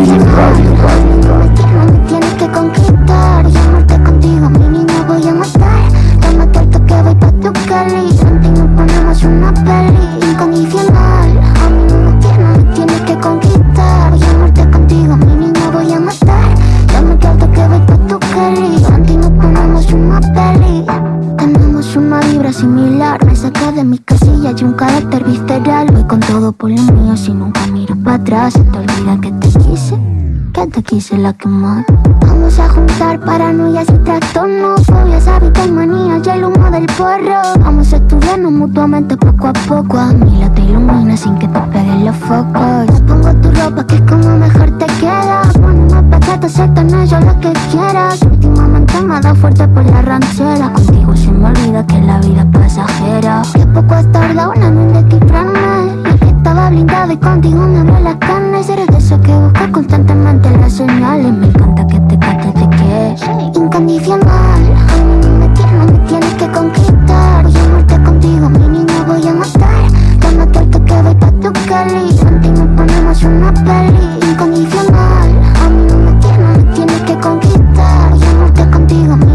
Me tienes que conquistar y amarte contigo, mi niña voy a matar. Llámate al toque, voy pa' tu Cali. Contigo ponemos una peli incondicional. A mí no me tienes, me tienes que conquistar. Voy a amarte contigo, mi niña voy a matar. Llámate al toque, voy pa' tu Cali. Contigo ponemos una peli. Tenemos una vibra similar, me saca de mi casilla y un carácter visceral. Voy con todo por lo mío, si nunca miro para atrás. Se te olvida que te quise, que te quise la quemar. Vamos a juntar paranoias y trastornos, fobias, hábitos, manías y el humo del porro. Vamos a estudiarnos mutuamente poco a poco. A mí la te ilumina sin que te peguen los focos. Te pongo tu ropa que es como mejor te queda. Ponemos pachatas, esto no es yo lo que quieras. Últimamente me ha dado fuerte por la ranchera. Contigo se me olvida que la vida es pasajera. Que poco has tardado en descifrarme. Y que estaba blindado y contigo me abrió las carnes. Eres de esos que busca constantemente las señales. Me encanta que te cates de que es incondicional. A mí no me tienes, no me tienes que conquistar. Voy a amarte contigo, mi niña voy a matar. Llámate al toque, voy pa' tu Cali. Contigo ponemos una peli incondicional. A mí no me tienes, no me tienes que conquistar. Voy a amarte contigo, mi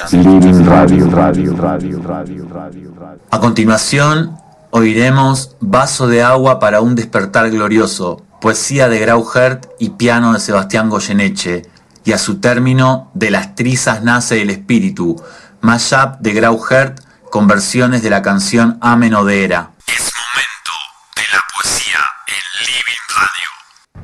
Living Radio, Radio, Radio, Radio, Radio. A continuación, oiremos Vaso de agua para un despertar glorioso, poesía de Grau Hert y piano de Sebastián Goyeneche, y a su término, De las trizas nace el espíritu, mashup de Grau Hert con versiones de la canción Amen Odera. Es momento de la poesía en Living Radio.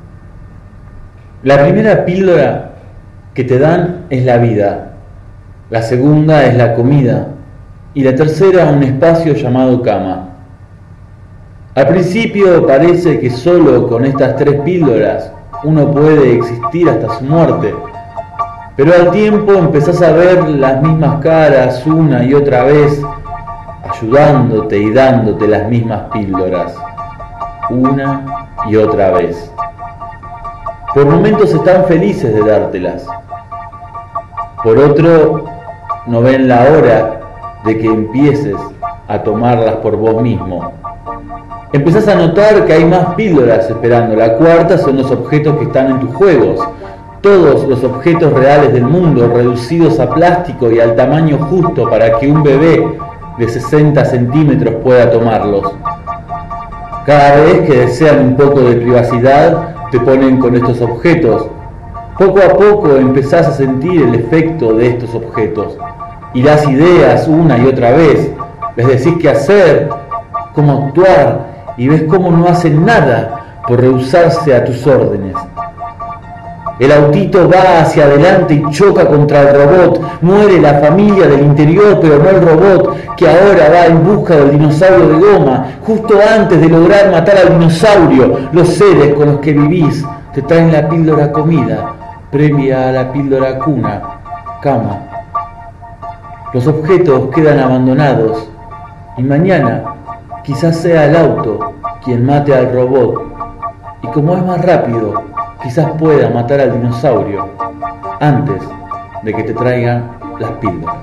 La primera píldora que te dan es la vida, la segunda es la comida y la tercera un espacio llamado cama. Al principio parece que solo con estas tres píldoras uno puede existir hasta su muerte, pero al tiempo empezás a ver las mismas caras una y otra vez, ayudándote y dándote las mismas píldoras, una y otra vez. Por momentos están felices de dártelas, por otro no ven la hora de que empieces a tomarlas por vos mismo. Empezás a notar que hay más píldoras esperando. La cuarta son los objetos que están en tus juegos. Todos los objetos reales del mundo reducidos a plástico y al tamaño justo para que un bebé de sesenta centímetros pueda tomarlos. Cada vez que desean un poco de privacidad, te ponen con estos objetos. Poco a poco empezás a sentir el efecto de estos objetos. Y das ideas una y otra vez. Les decís qué hacer, cómo actuar, y ves cómo no hacen nada por rehusarse a tus órdenes. El autito va hacia adelante y choca contra el robot. Muere la familia del interior, pero no el robot, que ahora va en busca del dinosaurio de goma. Justo antes de lograr matar al dinosaurio, los seres con los que vivís te traen la píldora comida, previa a la píldora cuna, cama. Los objetos quedan abandonados y mañana quizás sea el auto quien mate al robot, y como es más rápido, quizás pueda matar al dinosaurio antes de que te traigan las píldoras.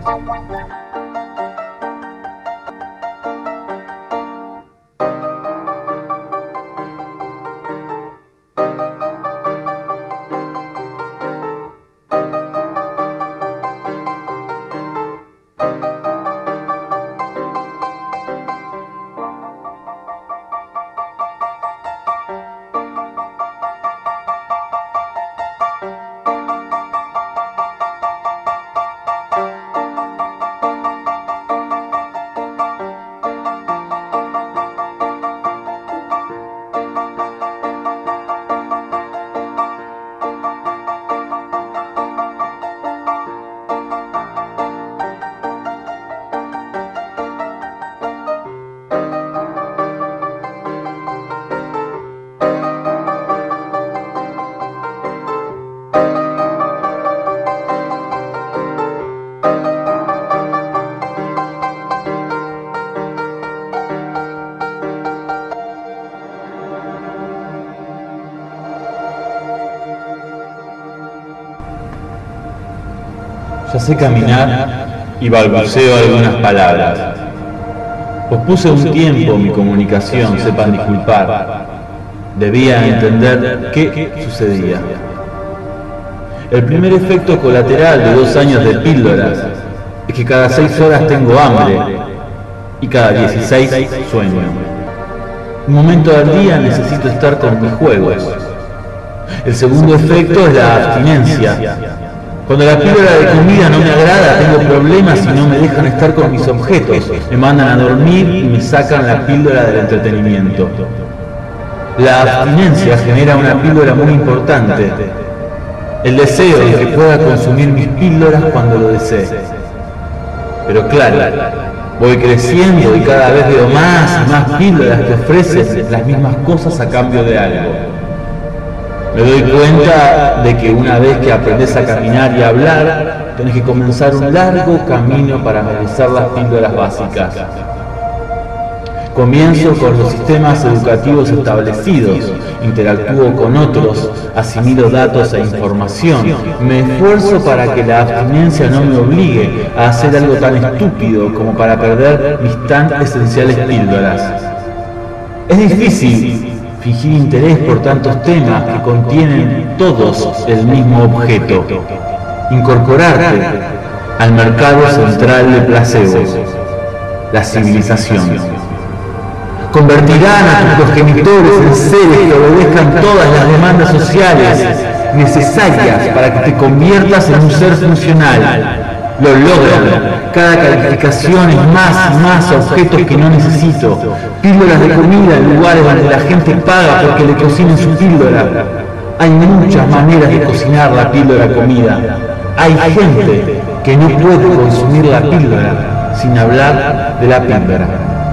Ya sé caminar y balbuceo algunas palabras. Pospuse un tiempo mi comunicación, sepan disculpar. Debía entender qué sucedía. El primer efecto colateral de dos años de píldoras es que cada seis horas tengo hambre y cada dieciséis sueño. Un momento al día necesito estar con mis juegos. El segundo efecto es la abstinencia. Cuando la píldora de comida no me agrada, tengo problemas y no me dejan estar con mis objetos. Me mandan a dormir y me sacan la píldora del entretenimiento. La abstinencia genera una píldora muy importante. El deseo de que pueda consumir mis píldoras cuando lo desee. Pero claro, voy creciendo y cada vez veo más y más píldoras que ofrecen las mismas cosas a cambio de algo. Me doy cuenta de que una vez que aprendes a caminar y a hablar, tenés que comenzar un largo camino para analizar las píldoras básicas. Comienzo con los sistemas educativos establecidos, interactúo con otros, asimilo datos e información, me esfuerzo para que la abstinencia no me obligue a hacer algo tan estúpido como para perder mis tan esenciales píldoras. Es difícil fingir interés por tantos temas que contienen todos el mismo objeto. Incorporarte al mercado central de placebos, la civilización. Convertirán a tus progenitores en seres que obedezcan todas las demandas sociales necesarias para que te conviertas en un ser funcional. Lo logran. Cada calificación es más y más objetos que no necesito. Píldoras de comida en lugares donde la gente paga porque le cocinen su píldora. Hay muchas maneras de cocinar la píldora comida. Hay gente que no puede consumir la píldora sin hablar de la píldora.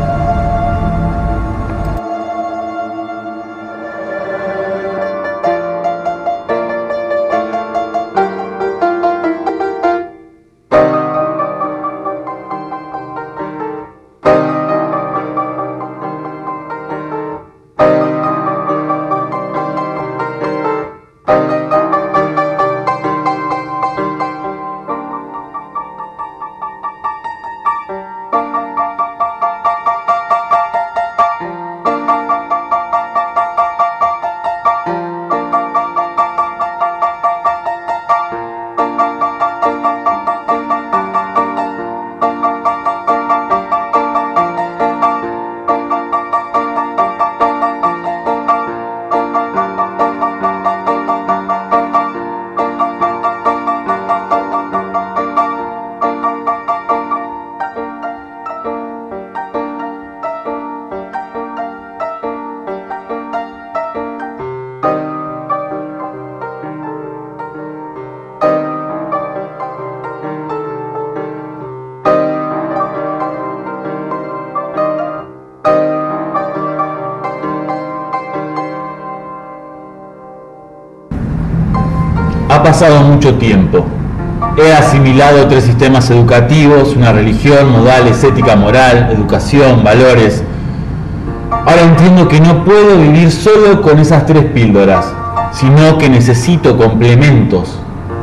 Ha pasado mucho tiempo. He asimilado tres sistemas educativos, una religión, modales, ética, moral, educación, valores. Ahora entiendo que no puedo vivir solo con esas tres píldoras, sino que necesito complementos.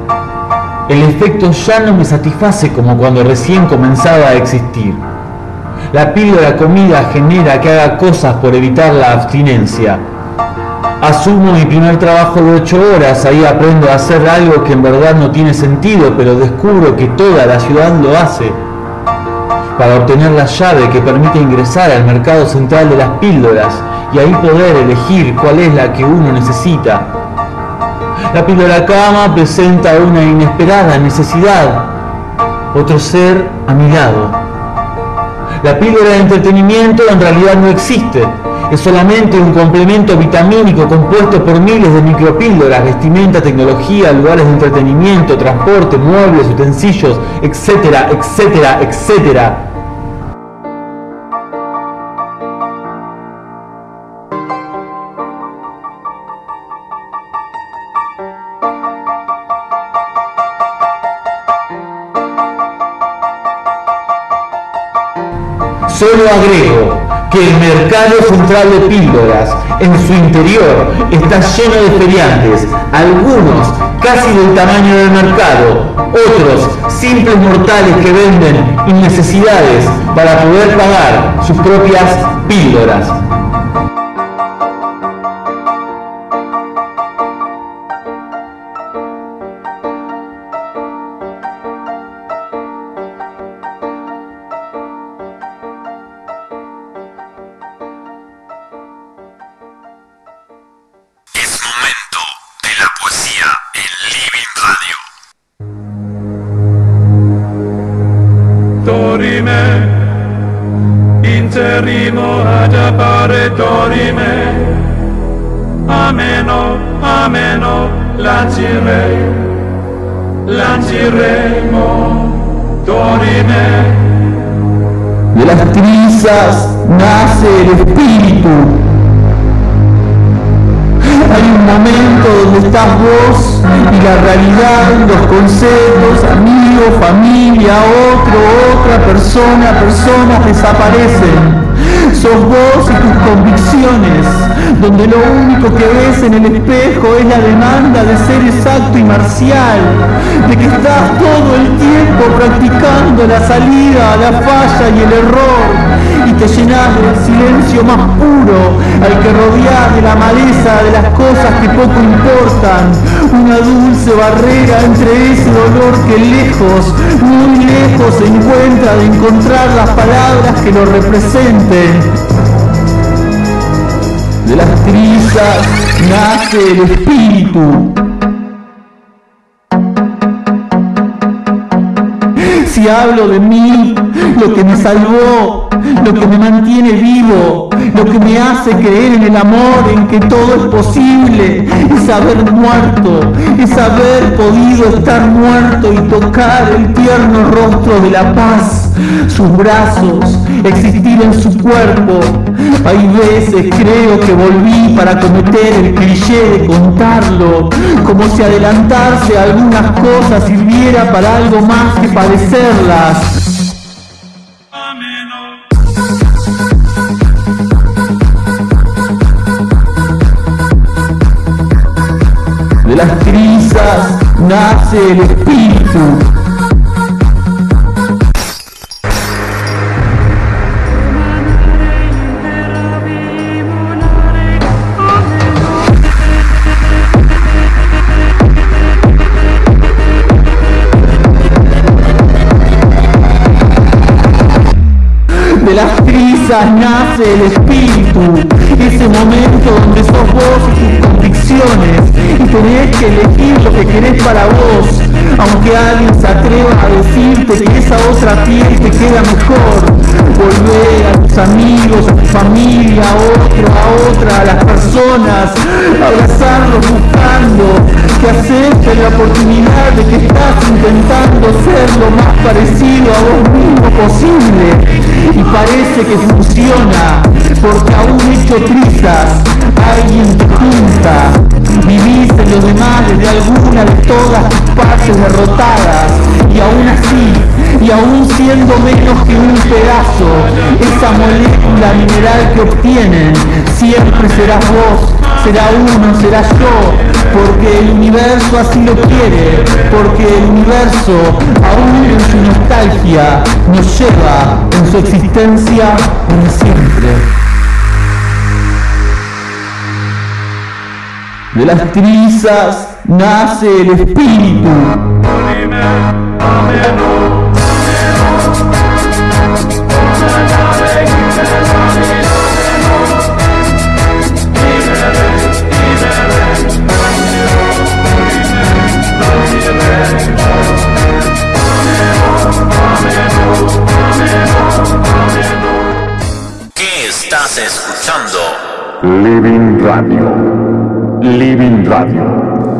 El efecto ya no me satisface como cuando recién comenzaba a existir. La píldora comida genera que haga cosas por evitar la abstinencia. Asumo mi primer trabajo de ocho horas, ahí aprendo a hacer algo que en verdad no tiene sentido, pero descubro que toda la ciudad lo hace. Para obtener la llave que permite ingresar al mercado central de las píldoras y ahí poder elegir cuál es la que uno necesita. La píldora cama presenta una inesperada necesidad, otro ser a mi lado. La píldora de entretenimiento en realidad no existe. Es solamente un complemento vitamínico compuesto por miles de micropíldoras, vestimenta, tecnología, lugares de entretenimiento, transporte, muebles, utensilios, etcétera, etcétera, etcétera. Solo agrego que el mercado central de píldoras en su interior está lleno de feriantes, algunos casi del tamaño del mercado, otros simples mortales que venden innecesidades para poder pagar sus propias píldoras. Dorime, interrimo ad appare dorime, ameno, ameno, lancirei, lanciremo, dorime. De las trizas nace el espíritu. Hay un momento donde estás vos y la realidad, los conceptos, amigos, familia, otro, otra persona, personas desaparecen. Sos vos y tus convicciones, donde lo único que ves en el espejo es la demanda de ser exacto y marcial, de que estás todo el tiempo practicando la salida, la falla y el error, y te llenas del silencio más puro, al que rodeas de la maleza de las cosas que poco importan, una dulce barrera entre ese dolor que lejos, muy lejos se encuentra de encontrar las palabras que lo representen. De las trizas nace el espíritu. Si hablo de mí, lo que me salvó, lo que me mantiene vivo, lo que me hace creer en el amor, en que todo es posible, es haber muerto, es haber podido estar muerto y tocar el tierno rostro de la paz, sus brazos, existir en su cuerpo. Hay veces creo que volví para cometer el cliché de contarlo, como si adelantarse a algunas cosas sirviera para algo más que padecerlas. De las trizas nace el espíritu. De las trizas nace el espíritu, ese momento donde sos vos y tus convicciones, y tenés que elegir lo que querés para vos, aunque alguien se atreva a decirte que esa otra piel te queda mejor. Volver a tus amigos, a tu familia, a otro, a otra, a las personas, abrazarlos buscando que acepten la oportunidad de que estás intentando ser lo más parecido a vos mismo posible. Y parece que funciona, porque aún hecho trizas, alguien te junta. Vivís en los demás desde alguna de todas tus partes derrotadas, y aún así, y aún siendo menos que un pedazo, esa molécula mineral que obtienen, siempre serás vos, será uno, será yo, porque el universo así lo quiere, porque el universo, aún en su nostalgia, nos lleva en su existencia para siempre. De las trizas nace el espíritu. ¿Qué estás escuchando? Living Radio. Living Radio.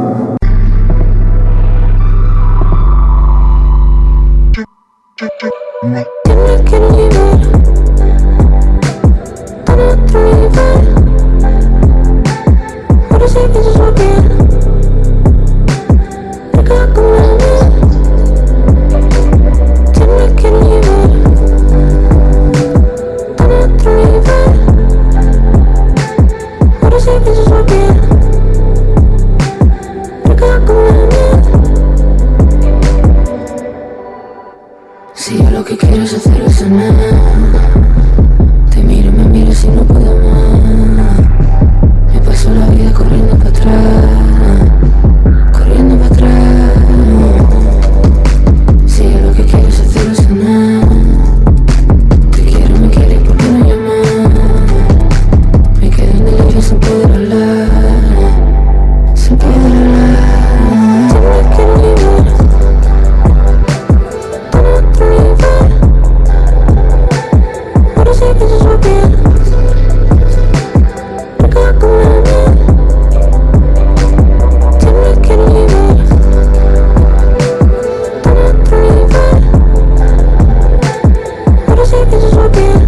Tienes que llevar a otro nivel. Ahora sí que sos bien. Rica como la miel. Tienes que llevar a otro nivel. Ahora sí que sos bien. Rica como la miel. Si yo lo que quiero es hacer es sonar, te miro, me miro si no puedo más. Me paso la vida corriendo para atrás, corriendo para atrás. Si yo lo que quiero es hacer es sonar, te quiero, me quieres, ¿por qué no llamar? Me quedo en delirio sin poder hablar, sin poder hablar. Tienes que llevar otro nivel. Ahora sí que sos bien. Rica como la miel. Tienes que llevar otro nivel. Ahora sí que sos bien.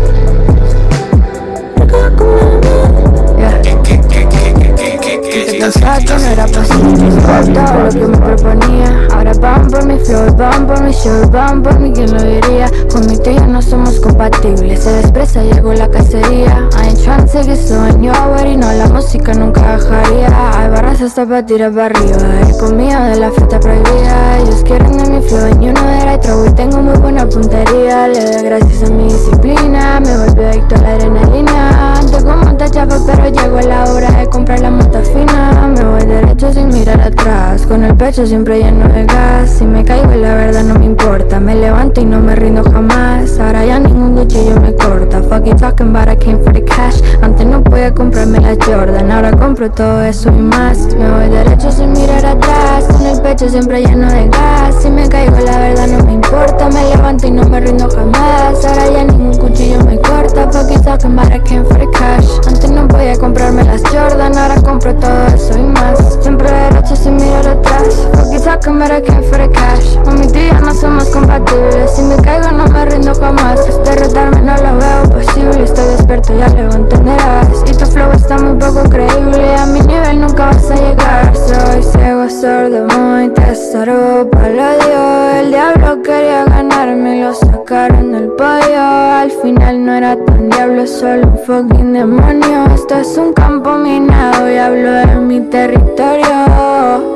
Rica como la miel. ¿Qué, qué, qué, qué, qué, qué, qué Te estás pensaba que no era posible, todo lo que me proponía. Ahora van por mi flow, van por mi show, van por mí, ¿quién lo diría? Con mi tuya no somos compatibles, se despreza, llegó la cacería. I ain't trying to take it slow and you already know, la música nunca bajaría. Hay barras está pa' tirar para arriba. He comido de la fruta prohibida. Ellos quieren de mi flow y uno de retro. Y tengo muy buena puntería. Le doy gracias a mi disciplina. Me volví adicto a la adrenalina. Antes como te chapa pero llegó la hora de comprar la moto fina. Me voy derecho sin mirar atrás. Con el pecho siempre lleno de gas. Si me caigo la verdad no me importa. Me levanto y no me rindo jamás. Ahora ya ningún cuchillo me corta. Fuck it talking but I came for the cash. Antes no podía comprarme la Jordan. Ahora compro todo eso y más. Me voy derecho sin mirar atrás. Con el pecho siempre lleno de gas. Si me caigo la verdad no me importa. Me levanto y no me rindo jamás. Ahora ya ningún cuchillo me corta. Fuck it talking but I came for the cash. Antes no podía comprarme las Jordan. Ahora compro todo eso y más. Siempre derecho sin mirar atrás. Fuck it talking but I came for the cash. Mami tú y yo no somos compatibles. Si me caigo no me rindo jamás. Derrotarme no lo veo posible. Estoy despierto ya luego entenderás. Y tu flow está muy poco creíble. A mi nivel nunca vas a llegar. Soy ciego, sordo, muy tesoro paladio. El diablo quería ganarme y lo sacaron del podio. Al final no era tan diablo, solo un fucking demonio. Esto es un campo minado y hablo de mi territorio.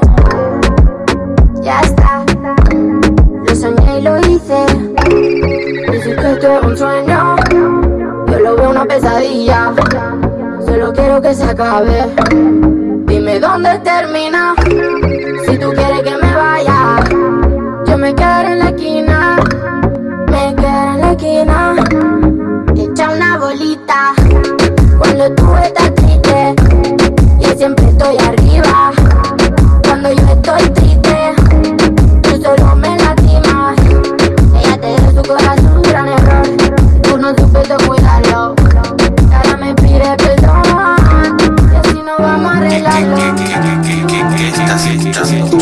Ya está, lo soñé y lo hice. Dices que esto es un sueño, yo lo veo una pesadilla. Solo quiero que se acabe. Dime dónde termina. Si tú quieres que me vaya, yo me quedaré en la esquina. Me quedaré en la esquina. Echa una bolita cuando tú estás triste. Yo siempre estoy arriba cuando yo estoy triste. Tú solo me lastimas. Ella te dio su corazón, un gran error. Tú no supiste cuidarlo. Ahora me pide perdón. Y así no vamos a arreglarlo. ¿Qué estás escuchando?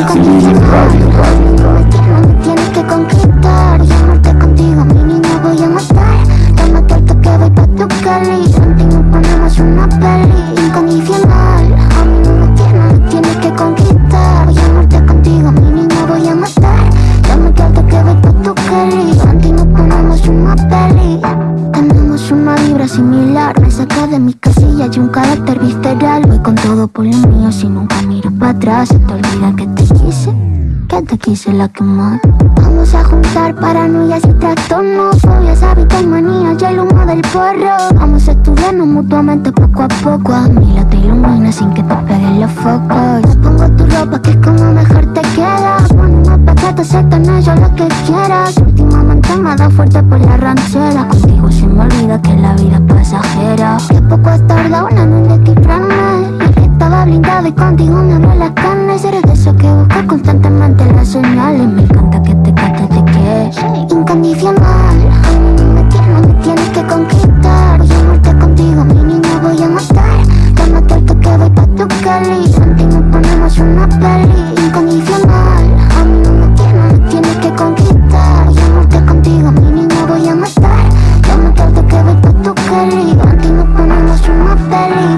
Me tienes que conquistar. Voy a muerte contigo, mi niña voy a matar. Dame todo que voy pa' tu Cali. Frente y nos ponemos una peli incondicional. A mí no me tienes, me tienes que conquistar. Voy a muerte contigo, mi niña voy a matar. Dame todo que voy pa' tu Cali. Frente y nos ponemos una peli. Tenemos una vibra similar. Me saca de mis casillas y un carácter visceral. Voy con todo por lo mío, si nunca miro para atrás. Se te olvida que te quise, que te quise la que más. Vamos a juntar paranoias y trastornos, fobias, hábitos y manías y el humo del porro. Vamos a estudiarnos mutuamente poco a poco. A mí la te ilumina sin que te peguen los focos. Te pongo tu ropa que es como mejor te queda. Ponemos paquetes, no yo lo que quieras. Últimamente me ha dado fuerte por la ranchera. Contigo se me olvida que la vida es pasajera. Que poco has tardado en descifrarme. Y que estaba blindado y contigo me abro las carnes. Eres de eso que busca constantemente las señales. Me encanta que te cates de que incondicional. Me tienes, me tienes que conquistar. Voy a muerte contigo, mi niña voy a matar. Dame todo que voy pa' tu Cali. Frente y nos ponemos una peli incondicional. A mí no me tienes, me tienes que conquistar. Voy a muerte contigo, mi niña voy a matar. Dame todo que voy pa' tu Cali. Frente y nos ponemos una peli.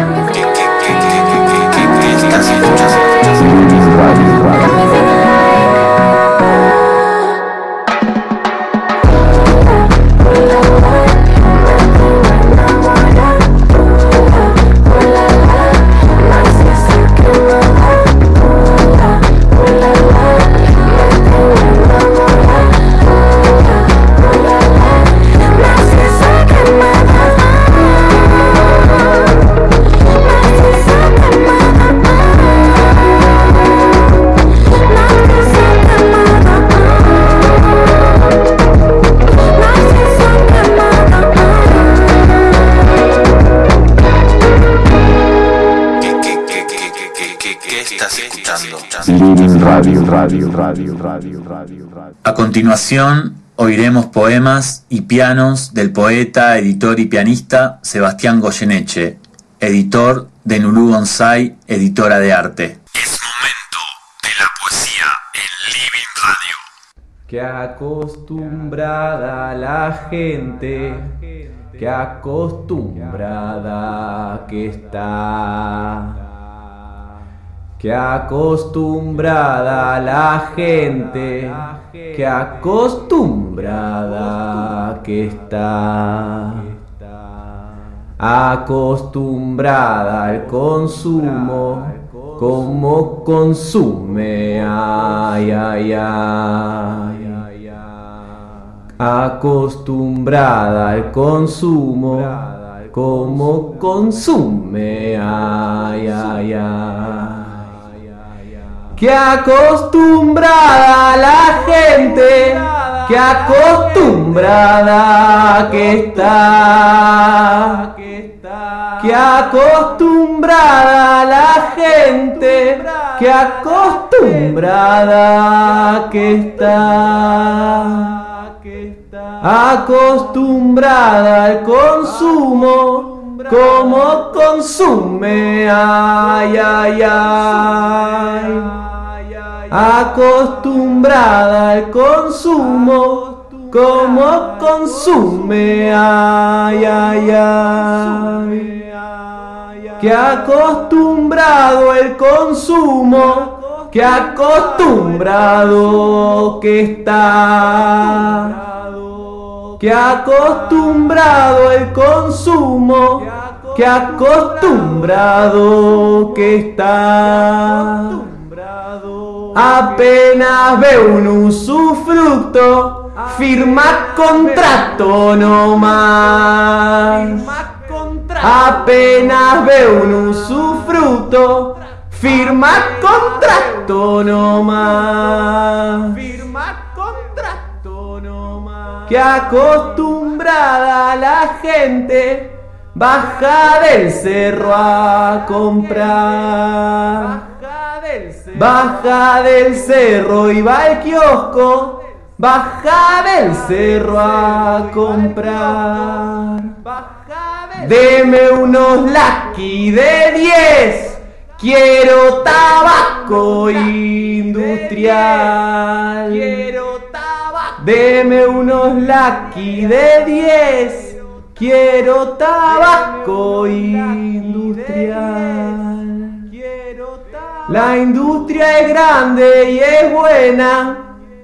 ¿Qué estás escuchando? Radio, radio, radio, radio, radio, radio. A continuación oiremos poemas y pianos del poeta, editor y pianista Sebastián Goyeneche, editor de Nulú Bonsai, editora de arte. Es momento de la poesía en Living Radio. Que acostumbrada la gente, que acostumbrada que está. Que acostumbrada la gente, que acostumbrada que está. Acostumbrada al consumo, como consume, ay, ay, ay. Acostumbrada al consumo, como consume, ay, ay, ay. Que acostumbrada la gente, que acostumbrada que está, que acostumbrada la gente, que acostumbrada que está. Acostumbrada al consumo, como consume, ay, ay, ay. Acostumbrada al consumo, como consume, ay, ay, ay. Que acostumbrado el consumo, que acostumbrado que está. Que acostumbrado el consumo, que acostumbrado que está. Apenas ve un usufructo, firma contrato no más. Apenas ve un usufructo, firma contrato no más. Que acostumbrada la gente baja del cerro a comprar. Baja del cerro y va al kiosco, baja del cerro a comprar. Deme unos Lucky de diez, quiero tabaco industrial. Deme unos Lucky de diez, quiero tabaco industrial. La industria es grande y es buena.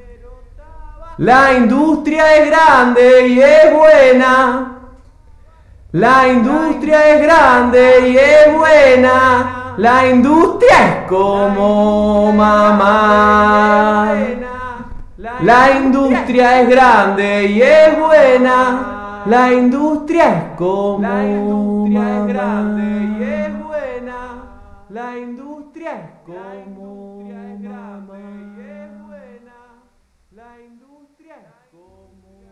La industria es grande y es buena. La industria es grande y es buena. La industria es como mamá. La industria es grande y es buena. La industria es como mamá. La industria es grande y es buena. La industria es como mamá. La industria es como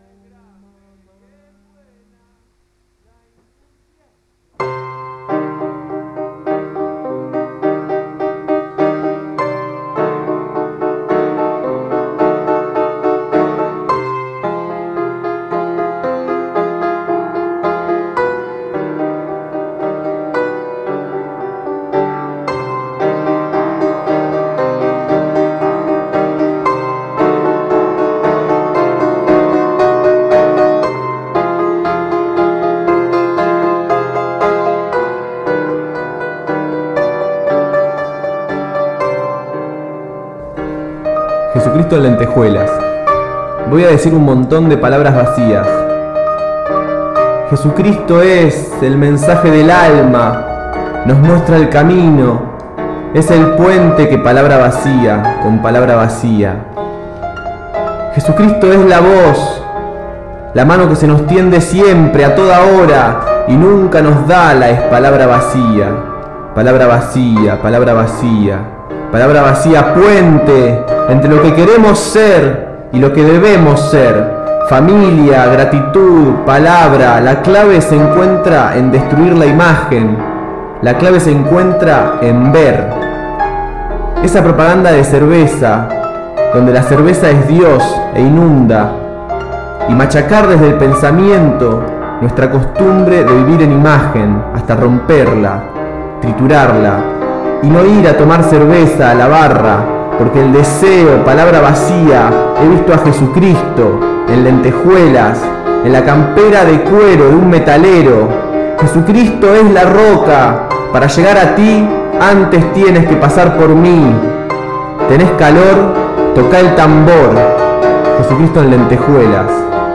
Jesucristo en lentejuelas. Voy a decir un montón de palabras vacías. Jesucristo es el mensaje del alma, nos muestra el camino, es el puente que palabra vacía con palabra vacía. Jesucristo es la voz, la mano que se nos tiende siempre, a toda hora, y nunca nos da la es palabra vacía, palabra vacía, palabra vacía, palabra vacía, puente entre lo que queremos ser y lo que debemos ser. Familia, gratitud, palabra, la clave se encuentra en destruir la imagen, la clave se encuentra en ver. Esa propaganda de cerveza, donde la cerveza es Dios e inunda, y machacar desde el pensamiento nuestra costumbre de vivir en imagen hasta romperla, triturarla, y no ir a tomar cerveza a la barra, porque el deseo, palabra vacía, he visto a Jesucristo en lentejuelas, en la campera de cuero de un metalero. Jesucristo es la roca, para llegar a ti antes tienes que pasar por mí. ¿Tenés calor? Toca el tambor. Jesucristo en lentejuelas,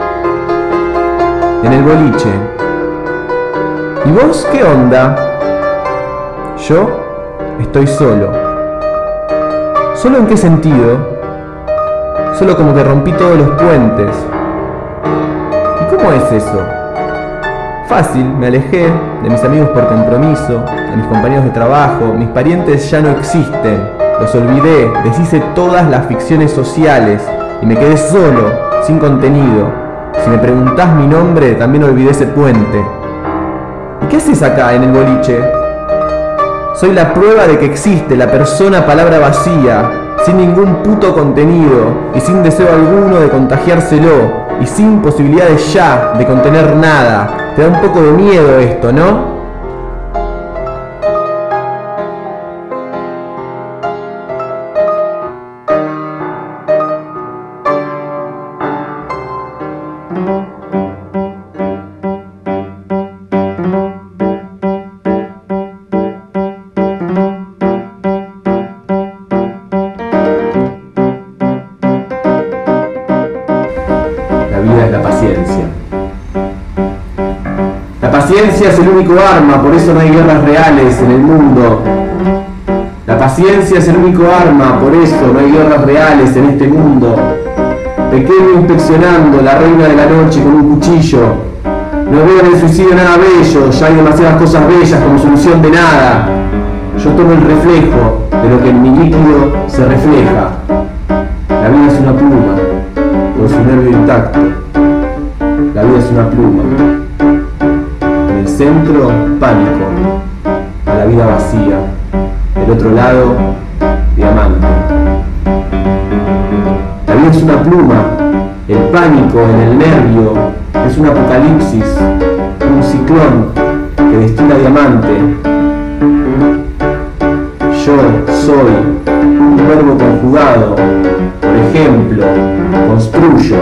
en el boliche. ¿Y vos qué onda? Yo estoy solo. ¿Solo en qué sentido? Solo como que rompí todos los puentes. ¿Y cómo es eso? Fácil, me alejé de mis amigos por compromiso, de mis compañeros de trabajo, mis parientes ya no existen, los olvidé, deshice todas las ficciones sociales y me quedé solo, sin contenido. Si me preguntás mi nombre, también olvidé ese puente. ¿Y qué haces acá en el boliche? Soy la prueba de que existe la persona palabra vacía, sin ningún puto contenido y sin deseo alguno de contagiárselo y sin posibilidades ya de contener nada. Te da un poco de miedo esto, ¿no? La vida es la paciencia. La paciencia es el único arma, por eso no hay guerras reales en el mundo. La paciencia es el único arma, por eso no hay guerras reales en este mundo. Pequeño inspeccionando la reina de la noche con un cuchillo. No veo en el suicidio nada bello, ya hay demasiadas cosas bellas como solución de nada. Yo tomo el reflejo de lo que en mi líquido se refleja. La vida es una pluma, con su nervio intacto. La vida es una pluma. En el centro, pánico, a la vida vacía. Del otro lado, diamante. La vida es una pluma. El pánico en el nervio es un apocalipsis, un ciclón que destila diamante. Yo soy un verbo conjugado. Por ejemplo, construyo.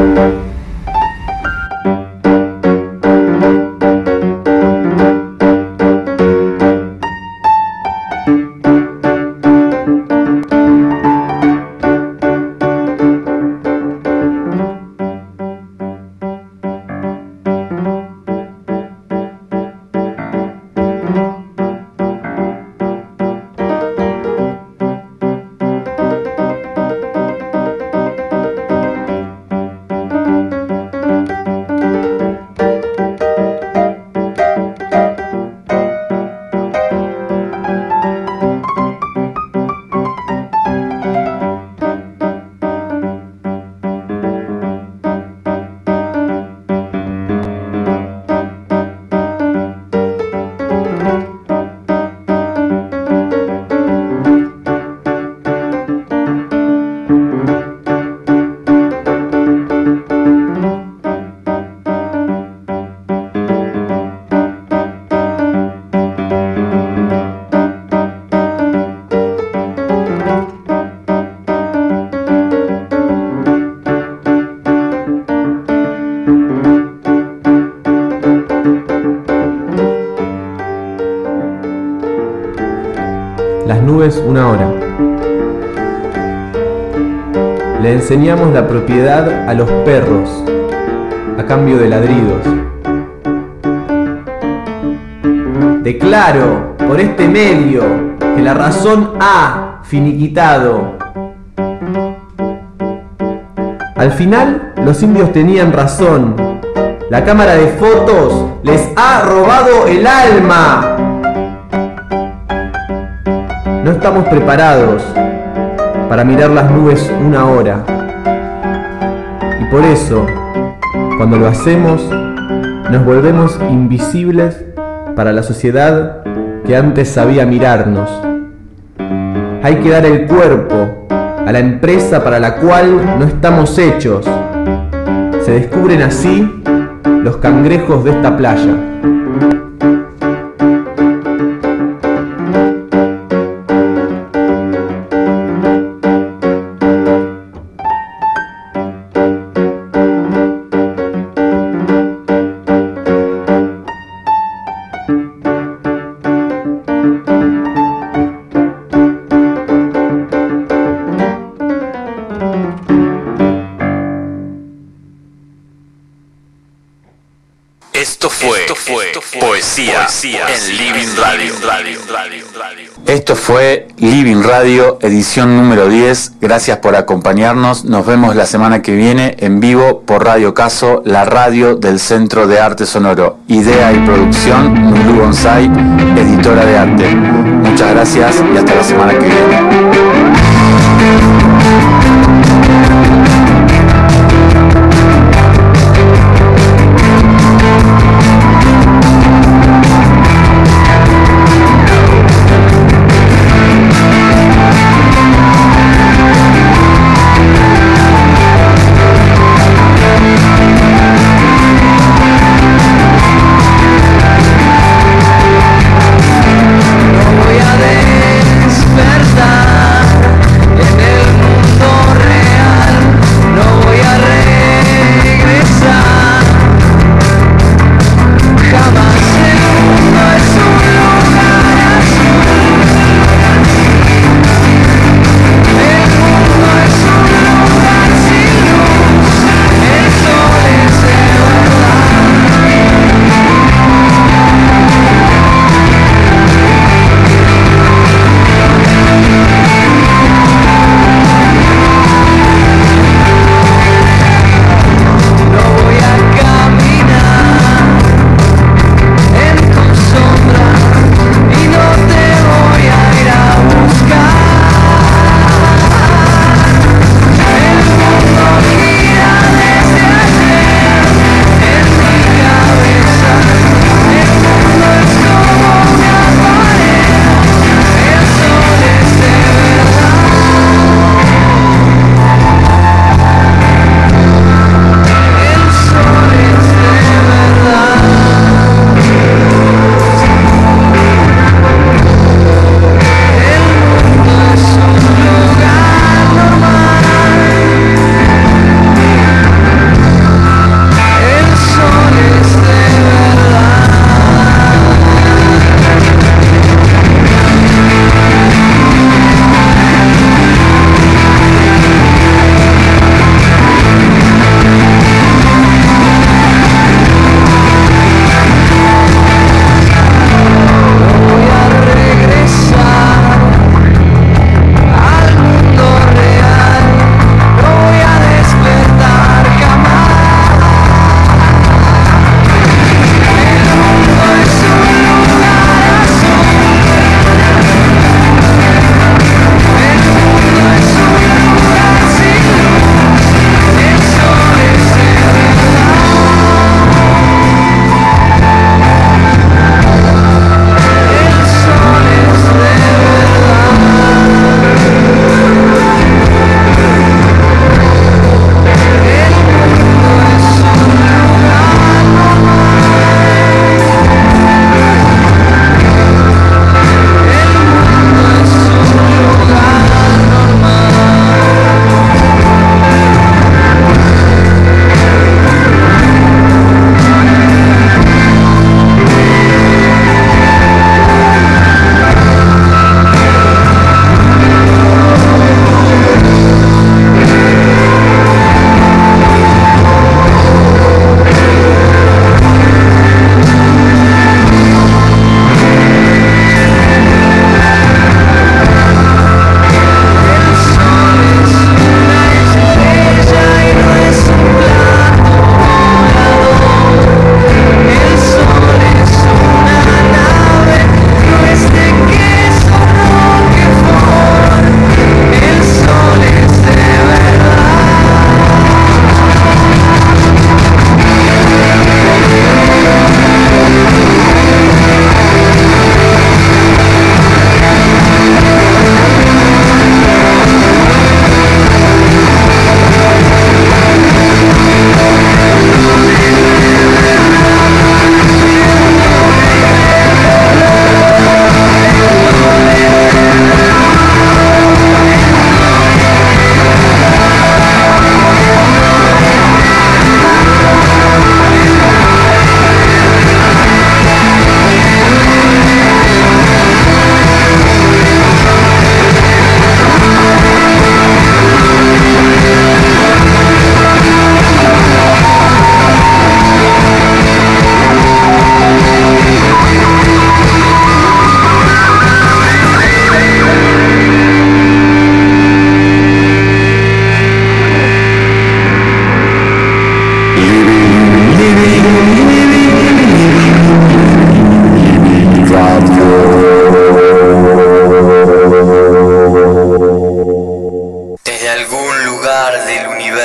Las nubes, una hora. Le enseñamos la propiedad a los perros a cambio de ladridos. Declaro por este medio que la razón ha finiquitado. Al final, los indios tenían razón. La cámara de fotos les ha robado el alma. No estamos preparados para mirar las nubes una hora. Y por eso, cuando lo hacemos, nos volvemos invisibles para la sociedad que antes sabía mirarnos. Hay que dar el cuerpo a la empresa para la cual no estamos hechos. Se descubren así los cangrejos de esta playa. Esto fue, Esto fue, Esto fue Poesía, Poesía en Living Radio. Radio, Radio, Radio. Esto fue Living Radio, edición número diez. Gracias por acompañarnos. Nos vemos la semana que viene en vivo por Radio Caso, la radio del Centro de Arte Sonoro. Idea y producción, Nulu Gonzay, editora de arte. Muchas gracias y hasta la semana que viene. Voy a despertar.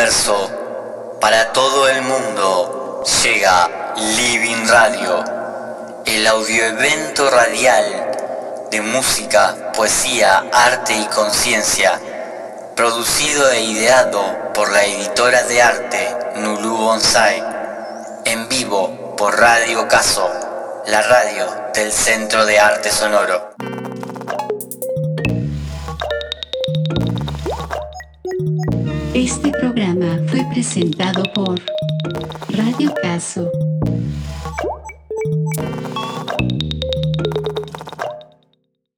universo, para todo el mundo, llega Living Radio, el audioevento radial de música, poesía, arte y conciencia, producido e ideado por la editora de arte Nulu Bonsai, en vivo por Radio Caso, la radio del Centro de Arte Sonoro. Este programa fue presentado por Radio Caso.